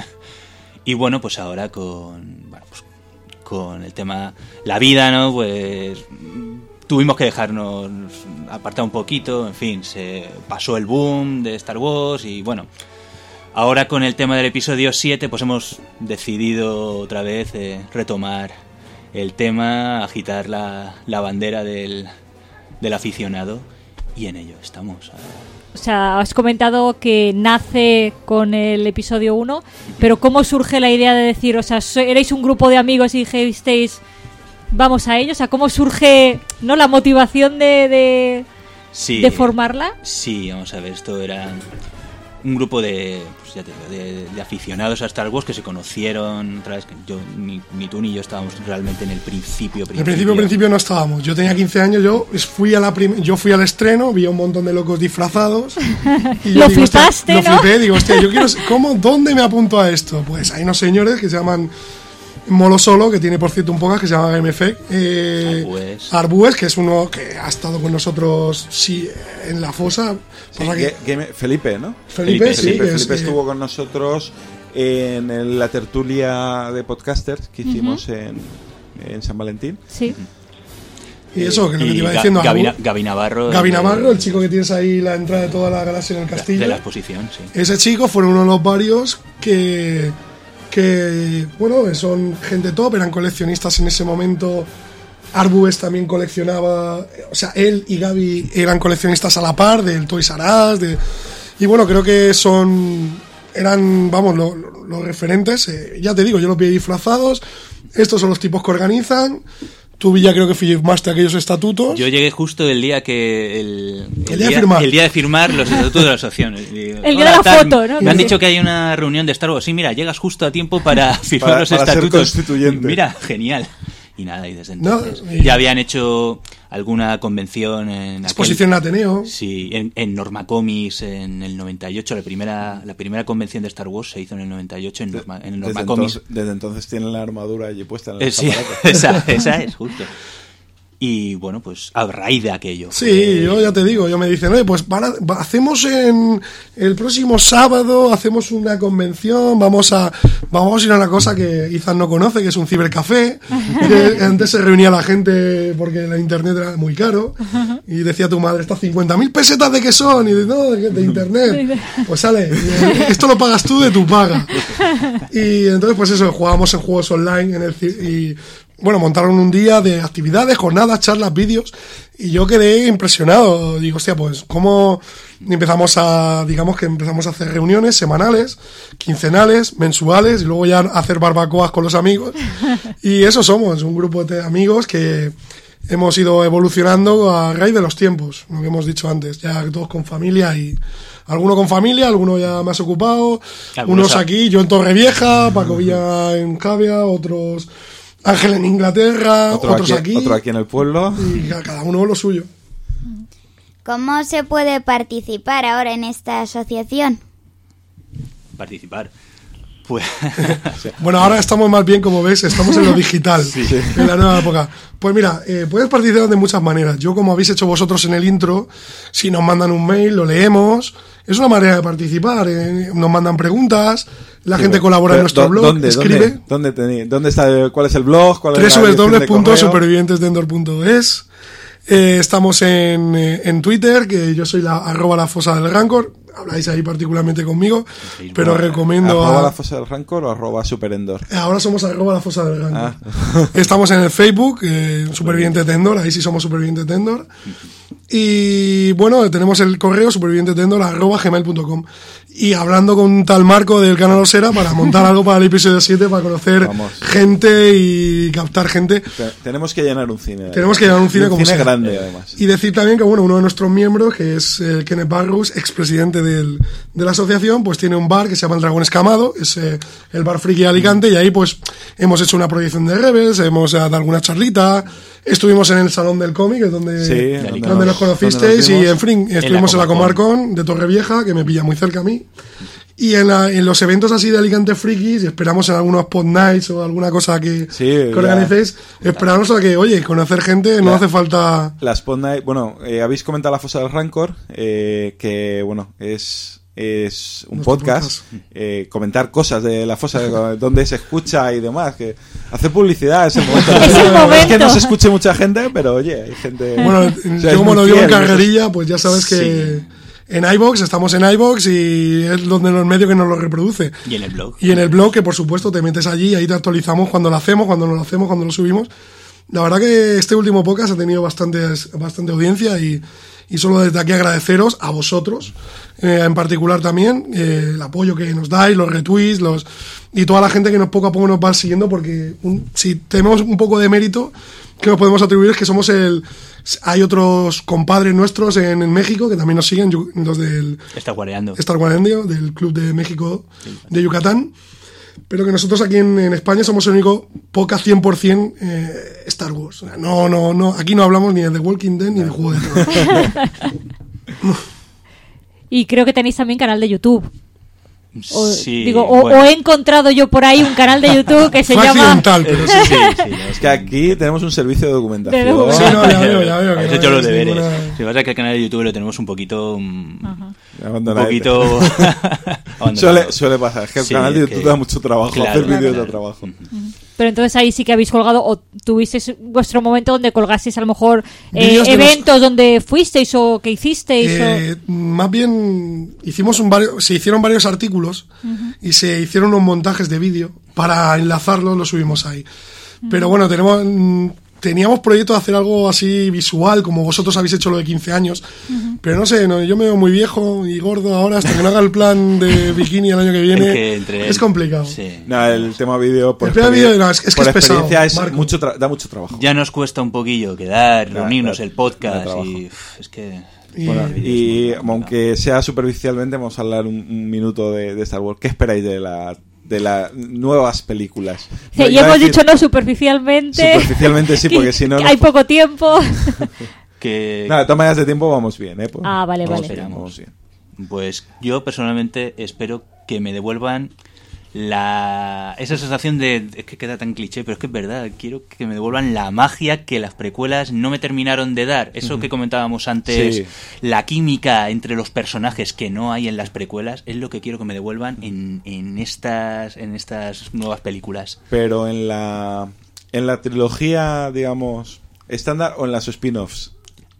E: Y bueno, pues ahora con el tema la vida, ¿no? Pues tuvimos que dejarnos apartar un poquito, en fin, se pasó el boom de Star Wars y bueno, ahora con el tema del episodio 7 pues hemos decidido otra vez retomar el tema, agitar la bandera del aficionado y en ello estamos.
B: O sea, has comentado que nace con el episodio 1, pero ¿cómo surge la idea de decir, o sea, erais un grupo de amigos y dijisteis, vamos a ello? O sea, ¿cómo surge la motivación de formarla?
E: Sí, vamos a ver, esto era un grupo de aficionados a Star Wars que se conocieron otra vez. Ni tú ni yo estábamos realmente en el principio.
F: En el principio no estábamos. Yo tenía 15 años, yo fui al estreno, vi a un montón de locos disfrazados. Y
B: lo flipaste, ¿no?
F: Lo flipé, digo, hostia, yo quiero... ¿Dónde me apunto a esto? Pues hay unos señores que se llaman Molo Solo, que tiene por cierto un podcast que se llama Game Effect. Arbues, que es uno que ha estado con nosotros en la fosa.
D: Sí, Felipe, ¿no?
F: Felipe
D: estuvo con nosotros en la tertulia de podcasters que hicimos en San Valentín.
B: Sí.
F: Y eso, que es lo que te iba diciendo.
E: Gaby Navarro.
F: Gaby Navarro, el chico que tienes ahí la entrada de toda la galaxia en el castillo.
E: De la exposición, sí.
F: Ese chico fue uno de los varios que bueno, son gente top, eran coleccionistas en ese momento. Arbues también coleccionaba, o sea, él y Gaby eran coleccionistas a la par del Toys R Us, Y bueno, creo que eran, vamos, los referentes. Ya te digo, yo los vi disfrazados. Estos son los tipos que organizan. Tú ya creo que firmaste aquellos estatutos.
E: Yo llegué justo el día que... El día de firmar los estatutos de la asociación.
B: El día de la foto, ¿no?
E: Me han dicho que hay una reunión de Star Wars. Sí, mira, llegas justo a tiempo para firmar los estatutos.
D: Ser constituyente.
E: Mira, genial. Y nada, y desde entonces ya habían hecho alguna convención en
F: exposición en Ateneo.
E: Sí, en Norma Comics en el 98, la primera convención de Star Wars se hizo en el 98 en el Norma Comics.
D: Desde entonces tienen la armadura allí puesta en el
E: sí, esa es justo. Y bueno, pues a raíz de aquello.
F: Sí, yo ya te digo, me dicen, oye, pues hacemos en el próximo sábado, hacemos una convención, vamos a ir a una cosa que Izan no conoce, que es un cibercafé, que antes se reunía la gente porque la internet era muy caro, y decía tu madre, estas 50.000 pesetas ¿de qué son? Y dice, no, de internet. Pues sale, esto lo pagas tú de tu paga. Y entonces pues eso, jugábamos en juegos online y bueno, montaron un día de actividades, jornadas, charlas, vídeos, y yo quedé impresionado. Digo, hostia, pues cómo empezamos a hacer reuniones semanales, quincenales, mensuales, y luego ya hacer barbacoas con los amigos. Y eso somos, un grupo de amigos que hemos ido evolucionando a raíz de los tiempos, lo que hemos dicho antes, ya todos con familia y... Alguno con familia, alguno ya más ocupado, unos aquí, yo en Torrevieja, Paco Villa en Cavia, otros... Ángel en Inglaterra, otros aquí.
D: Otro aquí en el pueblo.
F: Y cada uno lo suyo.
C: ¿Cómo se puede participar ahora en esta asociación?
E: Participar. Pues...
F: Bueno, ahora estamos más bien, como ves, estamos en lo digital, en la nueva época. Pues mira, puedes participar de muchas maneras. Yo, como habéis hecho vosotros en el intro, si nos mandan un mail, lo leemos. Es una manera de participar. Nos mandan preguntas, la gente colabora en nuestro blog, escribe.
D: ¿Dónde está? ¿Cuál es el blog?
F: www.supervivientesdendor.es. Estamos en Twitter, que yo soy @la fosa del Rancor. Habláis ahí particularmente conmigo, pero recomiendo
D: ¿la fosa del Rancor o @superendor?
F: Ahora somos @la fosa del Rancor. Estamos en el Facebook, Supervivientes de Endor, ahí sí somos Supervivientes de Endor. Y bueno, tenemos el correo supervivientesdendor@gmail.com. Y hablando con un tal Marco del canal Osera para montar algo para el episodio 7, para conocer gente y captar gente.
D: Tenemos que llenar un cine.
F: Tenemos que llenar un cine como
D: cine
F: sea.
D: grande, además.
F: Y decir también que bueno, uno de nuestros miembros, que es Kenneth Barrows, expresidente de la asociación, pues tiene un bar que se llama El Dragón Escamado, es el bar friki de Alicante, y ahí pues hemos hecho una proyección de Rebels, hemos dado alguna charlita, estuvimos en el Salón del Cómic, donde nos conocisteis, y en fin, estuvimos en la Comarcon de Torrevieja, que me pilla muy cerca a mí. Y en los eventos así de Alicante Frikis, esperamos en algunos pod nights o alguna cosa que organicéis, esperamos a que, oye, conocer gente no hace falta...
D: Las pod nights, bueno, habéis comentado la fosa del Rancor, que bueno, es un podcast, comentar cosas de la fosa, donde se escucha y demás, que hace publicidad ese momento. Es que no se escuche mucha gente, pero oye, hay gente...
F: Bueno, yo como lo digo en carrerilla, pues ya sabes que... En iVoox, estamos en iVoox y es donde los medios que nos lo reproduce.
E: Y en el blog.
F: Y en el blog, que por supuesto te metes allí y ahí te actualizamos cuando lo hacemos, cuando no lo hacemos, cuando lo subimos. La verdad que este último podcast ha tenido bastante audiencia y solo desde aquí agradeceros a vosotros, en particular también, el apoyo que nos dais, los retweets, y toda la gente que poco a poco nos va siguiendo, porque si tenemos un poco de mérito que nos podemos atribuir es que somos hay otros compadres nuestros en México que también nos siguen, los del
E: Star Guareando,
F: del Club de México de Yucatán, pero que nosotros aquí en España somos el único podcast 100% Star Wars. O sea, no, aquí no hablamos ni de The Walking Dead ni de Juego de Tronos.
B: Y creo que tenéis también canal de YouTube.
E: Sí,
B: o he encontrado yo por ahí un canal de YouTube que se llama...
F: Pero sí.
D: Es que aquí tenemos un servicio de documentación.
F: Sí, no, ya veo.
E: Has hecho los deberes. Lo que pasa es que el canal de YouTube lo tenemos un poquito... abandonado.
D: Suele pasar. Es que el canal de YouTube da mucho trabajo. Hacer vídeos de trabajo.
B: Pero entonces ahí sí que habéis colgado, o tuvisteis vuestro momento donde colgasteis a lo mejor eventos donde fuisteis o que hicisteis.
F: Más bien se hicieron varios artículos y se hicieron unos montajes de vídeo para enlazarlos, lo subimos ahí. Pero bueno, teníamos proyecto de hacer algo así visual, como vosotros habéis hecho lo de 15 años, pero no sé, yo me veo muy viejo y gordo ahora, hasta que no haga el plan de bikini el año que viene, es complicado.
D: Sí. No, el tema vídeo por
F: es que es pesado.
D: Da mucho trabajo.
E: Ya nos cuesta un poquillo quedar, reunirnos, el podcast, y es que...
D: Y aunque sea superficialmente, vamos a hablar un minuto de Star Wars. ¿Qué esperáis de las nuevas películas?
B: Sí, y hemos dicho no superficialmente.
D: Superficialmente sí, porque si no...
B: Hay poco tiempo.
D: Nada, de todas maneras de tiempo vamos bien, ¿eh? Pues,
B: vale.
D: Vamos bien.
E: Pues yo personalmente espero que me devuelvan esa sensación de que queda tan cliché, pero es que es verdad, quiero que me devuelvan la magia que las precuelas no me terminaron de dar. Eso que comentábamos antes, la química entre los personajes que no hay en las precuelas, es lo que quiero que me devuelvan en estas nuevas películas.
D: Pero en la trilogía, digamos, estándar o en las spin-offs.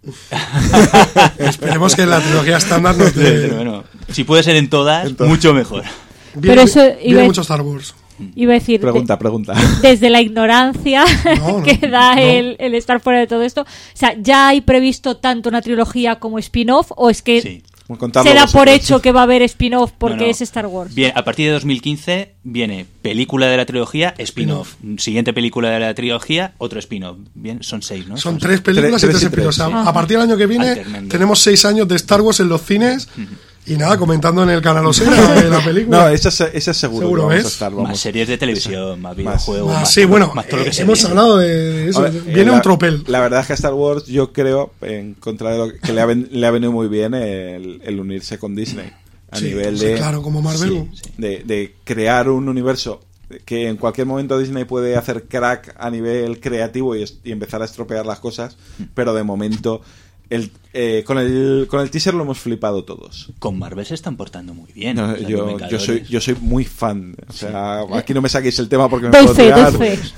F: Esperemos que en la trilogía estándar no
E: te... Bueno, si puede ser en todas, mucho mejor.
B: Pero eso
F: viene mucho Star Wars.
B: Iba a decir,
D: pregunta.
B: Desde la ignorancia que da el estar fuera de todo esto, o sea, ¿ya hay previsto tanto una trilogía como spin-off o es que se da por hecho que va a haber spin-off porque es Star Wars?
E: Bien, a partir de 2015 viene película de la trilogía, spin-off. Siguiente película de la trilogía, otro spin-off. Bien, son 6, ¿no?
F: Son 3 películas y 3 spin-offs. O sea, a partir del año que viene tenemos 6 años de Star Wars en los cines. Y nada, comentando en el canal Osera de la película.
D: No, esa es seguro
F: ¿ves?
D: Vamos a estar,
E: más series de televisión, más videojuegos.
F: Más todo lo que hemos hablado de eso. Viene un tropel.
D: La verdad es que a Star Wars, yo creo, en contra de lo que le ha venido muy bien el unirse con Disney. A nivel de.
F: Claro, como Marvel.
D: De crear un universo que en cualquier momento Disney puede hacer crack a nivel creativo y empezar a estropear las cosas, pero de momento. Con el teaser lo hemos flipado todos.
E: Con Marvel se están portando muy bien.
D: No, yo soy muy fan. O sea, aquí no me saquéis el tema porque me puedo tirar.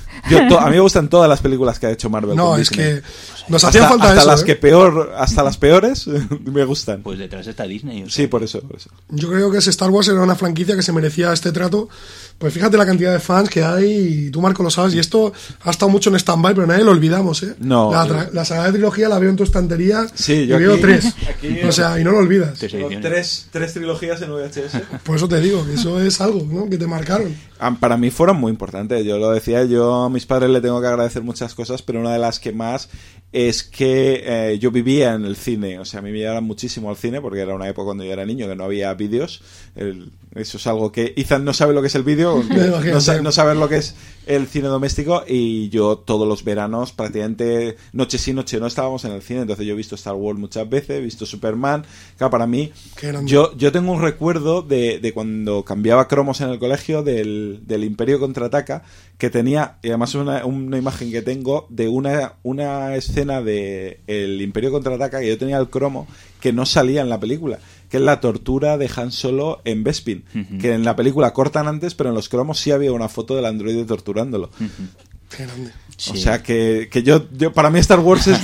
D: A mí me gustan todas las películas que ha hecho Marvel.
F: No, es que nos hacía falta
D: hasta
F: eso.
D: Hasta las peores me gustan.
E: Pues detrás está Disney.
D: Sí, por eso.
F: Yo creo que Star Wars era una franquicia que se merecía este trato. Pues fíjate la cantidad de fans que hay, y tú, Marco, lo sabes, y esto ha estado mucho en stand-by, pero nadie lo olvidamos, ¿eh?
D: No.
F: La sagrada trilogía la veo en tu estantería.
D: Sí, yo
F: veo
D: aquí,
F: 3. O sea, y no lo olvidas.
D: Tres trilogías en VHS.
F: Por eso te digo, que eso es algo, ¿no? Que te marcaron.
D: Para mí fueron muy importantes. Yo lo decía, a mis padres le tengo que agradecer muchas cosas, pero una de las que más es que yo vivía en el cine. O sea, a mí me llevaban muchísimo al cine porque era una época cuando yo era niño que no había vídeos. Eso es algo que Ethan no sabe lo que es el vídeo, no sabe lo que es el cine doméstico, y yo todos los veranos, prácticamente noche sí, noche no, estábamos en el cine. Entonces yo he visto Star Wars muchas veces, he visto Superman. Claro, para mí, yo tengo un recuerdo de cuando cambiaba cromos en el colegio del Imperio Contraataca, que tenía, y además una imagen que tengo de una escena de el Imperio Contraataca que yo tenía el cromo que no salía en la película, que es la tortura de Han Solo en Bespin, que en la película cortan antes, pero en los cromos sí había una foto del androide torturándolo.
F: Qué grande.
D: Sí. O sea que yo para mí Star Wars es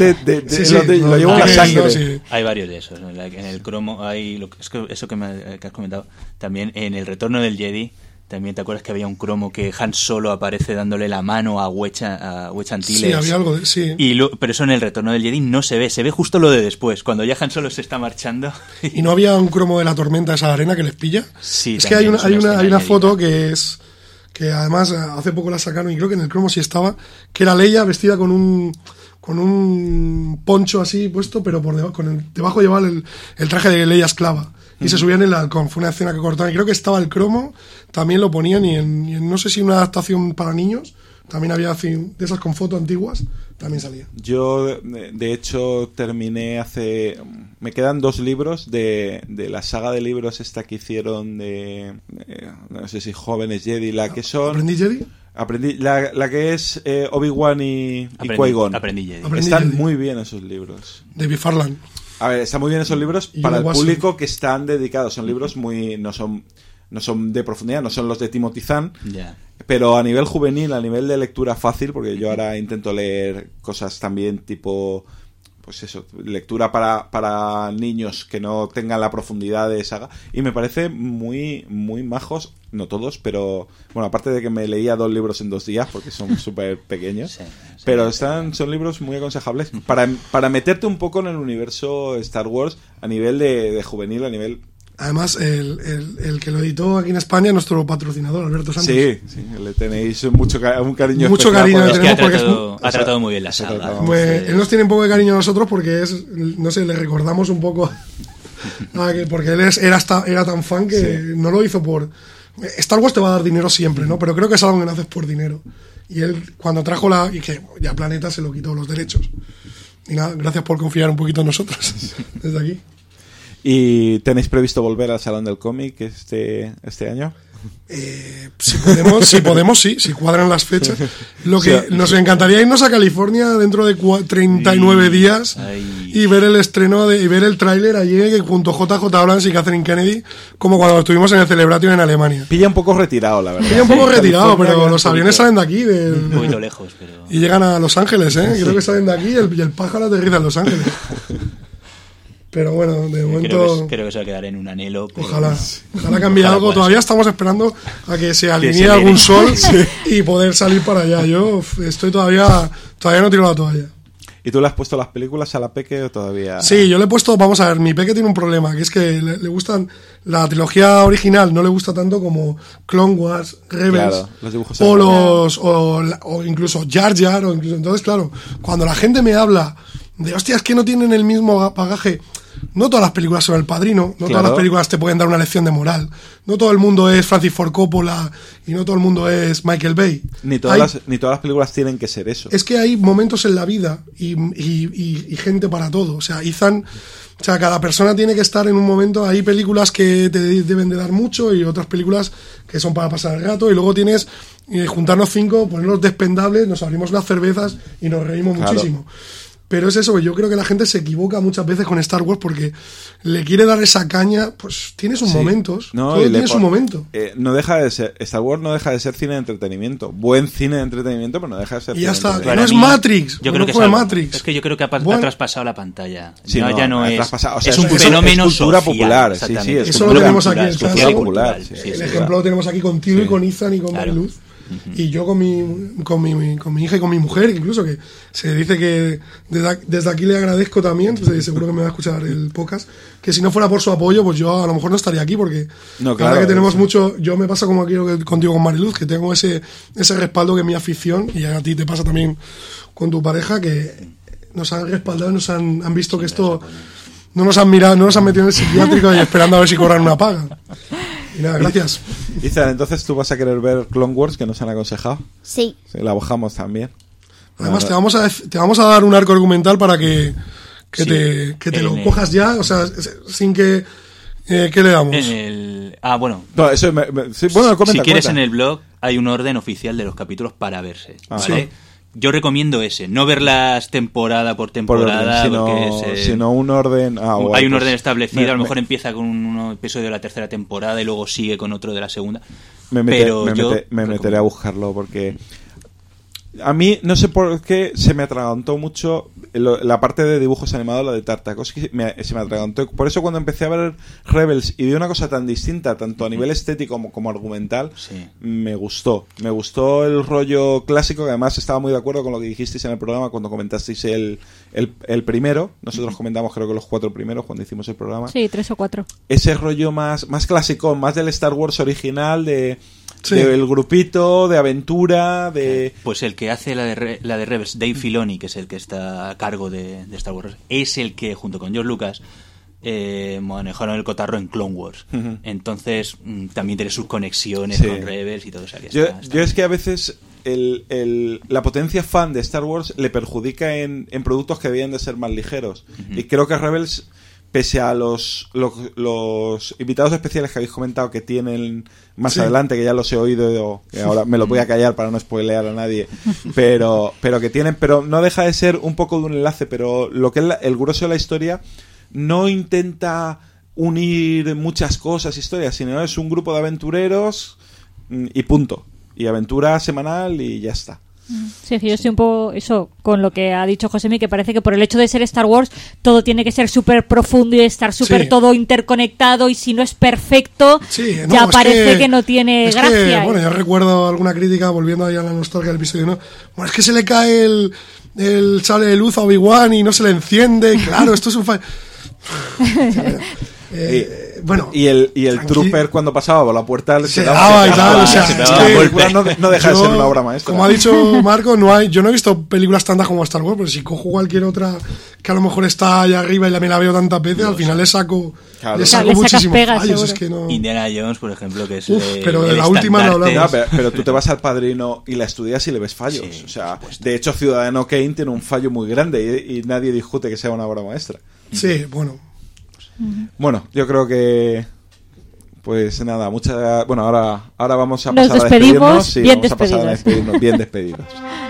D: lo llevo en la sangre.
E: Sí. Hay varios de esos. En el cromo hay eso que has comentado. También en El Retorno del Jedi. También te acuerdas que había un cromo que Han Solo aparece dándole la mano a Wedge Antilles.
F: Sí, había algo de... Sí.
E: Pero eso en El Retorno del Jedi no se ve justo lo de después, cuando ya Han Solo se está marchando.
F: ¿Y no había un cromo de la tormenta, esa arena que les pilla?
E: Sí,
F: es que hay una foto que es... que además hace poco la sacaron y creo que en el cromo sí estaba, que era Leia vestida con un poncho así puesto, pero por debajo llevaba el traje de Leia esclava. Y se subían en el halcón. Fue una escena que cortaron. Y creo que estaba el cromo, también lo ponían. Y en no sé si una adaptación para niños, también había de esas con fotos antiguas, también salía.
D: Yo, de hecho, terminé me quedan 2 libros de la saga de libros esta que hicieron no sé si Jóvenes Jedi, la que son...
F: ¿Aprendí Jedi?
D: La que es Obi-Wan y Qui-Gon.
E: Aprendí Jedi.
D: Están muy bien esos libros.
F: David Farland.
D: A ver, están muy bien esos libros para el público que están dedicados. Son libros no son de profundidad, no son los de Timothy Zahn, pero a nivel juvenil, a nivel de lectura fácil, porque yo ahora intento leer cosas también tipo pues eso, lectura para niños que no tengan la profundidad de saga, y me parece muy muy majos, no todos, pero bueno, aparte de que me leía 2 libros en 2 días porque son súper pequeños, pero son libros muy aconsejables para meterte un poco en el universo Star Wars a nivel de juvenil, a nivel...
F: Además, el que lo editó aquí en España es nuestro patrocinador, Alberto Santos.
D: Sí, le tenéis un cariño
F: mucho cariño.
E: Es que ha tratado muy bien la saga.
F: Él nos tiene un poco de cariño a nosotros porque no sé, le recordamos un poco porque él era tan fan que no lo hizo por... Star Wars te va a dar dinero siempre, ¿no? Pero creo que es algo que no haces por dinero. Y él, cuando trajo y que ya Planeta se lo quitó los derechos. Y nada, gracias por confiar un poquito en nosotros desde aquí.
D: ¿Y tenéis previsto volver al Salón del Cómic este año?
F: Si podemos, sí, si cuadran las fechas. Lo que nos encantaría irnos a California dentro de 39 días y ver el estreno y ver el tráiler allí junto a JJ Abrams y Kathleen Kennedy, como cuando estuvimos en el Celebration en Alemania.
D: Pilla un poco retirado, la verdad.
F: Pilla un poco retirado, pero los aviones salen de aquí.
E: Un poquito lejos, pero...
F: Y llegan a Los Ángeles, Creo que salen de aquí y el pájaro aterriza en Los Ángeles. Pero bueno, de momento...
E: Creo que se va a quedar en un anhelo. Pero...
F: Ojalá cambie algo. Todavía estamos esperando a que se alinee algún sol y poder salir para allá. Yo estoy todavía no tiro la toalla.
D: ¿Y tú le has puesto las películas a la Peque o todavía...?
F: Sí, yo le he puesto... Vamos a ver, mi Peque tiene un problema, que es que le gustan... La trilogía original no le gusta tanto como Clone Wars, Rebels,
D: claro, los dibujos
F: o incluso Jar Jar. Entonces, claro, cuando la gente me habla de, hostia, es que no tienen el mismo bagaje... No todas las películas son El Padrino, no todas las películas te pueden dar una lección de moral, no todo el mundo es Francis Ford Coppola y no todo el mundo es Michael Bay.
D: Ni todas las películas tienen que ser eso.
F: Es que hay momentos en la vida y gente para todo. O sea, cada persona tiene que estar en un momento. Hay películas que te deben de dar mucho y otras películas que son para pasar el rato, y luego tienes juntarnos 5, ponernos despendables, nos abrimos unas cervezas y nos reímos muchísimo. Pero es eso, yo creo que la gente se equivoca muchas veces con Star Wars porque le quiere dar esa caña, pues tiene sus momentos, todo tiene su momento.
D: No deja de ser, Star Wars no deja de ser cine de entretenimiento, buen cine de entretenimiento, pero no deja de ser
F: y ya está,
D: que
F: no es Matrix,
E: yo creo que
F: fue Matrix.
E: Es que yo creo que ha traspasado la pantalla.
D: Sí,
E: ya no es,
D: o sea,
E: es un fenómeno
D: es cultura
E: social,
D: popular, sí, es
F: eso lo tenemos aquí,
D: social y popular.
F: El ejemplo lo tenemos aquí contigo y con Ethan y con Mariluz. Y yo con mi hija y con mi mujer, incluso, que se dice que desde aquí le agradezco también, pues seguro que me va a escuchar el podcast, que si no fuera por su apoyo, pues yo a lo mejor no estaría aquí, porque la verdad que tenemos mucho. Yo me pasa como aquí contigo con Mariluz, que tengo ese respaldo que es mi afición, y a ti te pasa también con tu pareja, que nos han respaldado, han visto que esto no nos han mirado, no nos han metido en el psiquiátrico y esperando a ver si cobran una paga. Y nada, gracias.
D: Izan, entonces tú vas a querer ver Clone Wars, que nos han aconsejado.
C: Sí.
D: La bajamos también.
F: Además, te vamos a dar un arco argumental para que te lo cojas ya, o sea, sin que... ¿qué le damos?
E: Bueno.
D: No, eso comenta,
E: si quieres, en el blog hay un orden oficial de los capítulos para verse, ¿vale? Sí. Yo recomiendo ese, no verlas temporada por temporada,
D: sino un orden.
E: Hay un orden establecido, a lo mejor empieza con un episodio de la tercera temporada y luego sigue con otro de la segunda.
D: Me meteré a buscarlo porque a mí no sé por qué se me atragantó mucho la parte de dibujos animados, la de Tartakovsky, se me atragantó. Por eso cuando empecé a ver Rebels y vi una cosa tan distinta, tanto a nivel estético como argumental, me gustó el rollo clásico, que además estaba muy de acuerdo con lo que dijisteis en el programa cuando comentasteis el primero. Nosotros comentamos creo que los 4 primeros cuando hicimos el programa.
B: Sí, 3 o 4.
D: Ese rollo más clásico, más del Star Wars original, del grupito, de aventura, de...
E: Pues el que hace la de Rebels, Dave Filoni, que es el que está a cargo de Star Wars, es el que, junto con George Lucas, manejaron el cotarro en Clone Wars. Entonces, también tiene sus conexiones con Rebels y todo eso.
D: Yo es que a veces la potencia fan de Star Wars le perjudica en productos que debían de ser más ligeros. Y creo que Rebels, pese a los invitados especiales que habéis comentado que tienen más adelante, que ya los he oído, que ahora me lo voy a callar para no spoilear a nadie, pero que tienen, pero no deja de ser un poco de un enlace, pero lo que es el grueso de la historia no intenta unir muchas cosas, historias, sino es un grupo de aventureros y punto, y aventura semanal y ya está.
B: Sí, yo estoy un poco eso con lo que ha dicho Josemi, que parece que por el hecho de ser Star Wars todo tiene que ser súper profundo y estar súper todo interconectado, y si no es perfecto ya parece que no tiene gracia.
F: Bueno, yo recuerdo alguna crítica, volviendo ahí a la nostalgia del episodio 1, bueno, es que se le cae el sable de luz a Obi-Wan y no se le enciende, claro, esto es un fallo. Bueno,
D: y el trooper cuando pasaba por la puerta
F: se daba y tal, o sea,
D: no deja de ser una obra maestra.
F: Como ha dicho Marco, yo no he visto películas tantas como Star Wars, pero si cojo cualquier otra que a lo mejor está allá arriba y me la veo tantas veces, al final le saco muchísimos fallos. Es que no...
E: Indiana Jones, por ejemplo, que es
F: pero de la última no hablamos.
D: Pero tú te vas al Padrino y la estudias y le ves fallos. Sí, o sea, de hecho, Ciudadano Kane tiene un fallo muy grande y nadie discute que sea una obra maestra.
F: Sí, bueno.
D: Bueno, yo creo que pues nada, bueno, ahora vamos a
B: nos
D: pasar
B: despedimos,
D: a despedirnos. Sí,
B: bien
D: vamos
B: despedidos.
D: a pasar a despedirnos bien despedidos.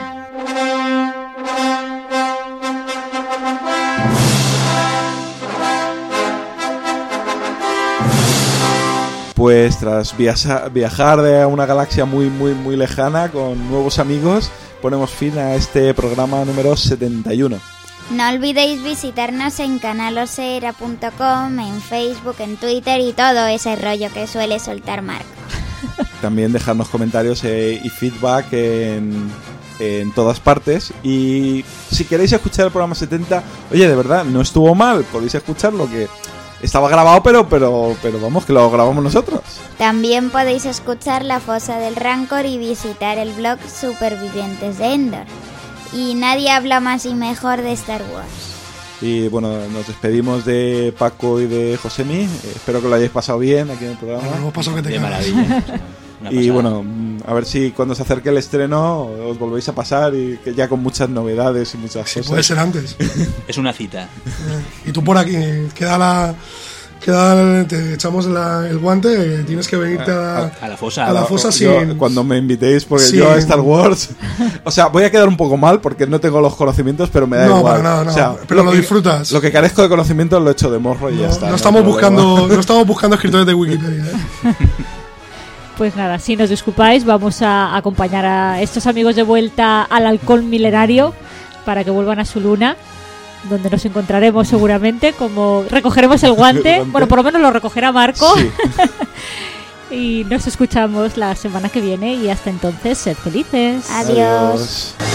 D: Pues tras viajar de una galaxia muy muy muy lejana con nuevos amigos, ponemos fin a este programa número 71.
C: No olvidéis visitarnos en canalosera.com, en Facebook, en Twitter y todo ese rollo que suele soltar Marco.
D: También dejarnos comentarios y feedback en todas partes. Y si queréis escuchar el programa 70, oye, de verdad, no estuvo mal, podéis escucharlo, que estaba grabado, pero vamos, que lo grabamos nosotros.
C: También podéis escuchar La Fosa del Rancor y visitar el blog Supervivientes de Endor. Y nadie habla más y mejor de Star Wars.
D: Y bueno, nos despedimos de Paco y de Josemi. Espero que lo hayáis pasado bien aquí en el programa.
F: Hemos pasado que te
E: de maravilla.
D: Y bueno, a ver si cuando se acerque el estreno os volvéis a pasar, y que ya con muchas novedades y muchas cosas.
F: Puede ser antes.
E: Es una cita.
F: Y tú por aquí, te echamos el guante, tienes que venirte a la fosa. A la fosa
D: cuando me invitéis, porque yo a Star Wars, o sea, voy a quedar un poco mal porque no tengo los conocimientos, pero me da igual.
F: No,
D: o sea,
F: pero lo disfrutas.
D: Lo que carezco de conocimientos lo echo de morro y ya está.
F: No estamos buscando escritores de Wikipedia.
B: Pues nada, si nos disculpáis, vamos a acompañar a estos amigos de vuelta al halcón milenario para que vuelvan a su luna, donde nos encontraremos seguramente, como recogeremos el guante. Bueno, por lo menos lo recogerá Marco.
D: Sí.
B: Y nos escuchamos la semana que viene, y hasta entonces, sed felices.
C: Adiós.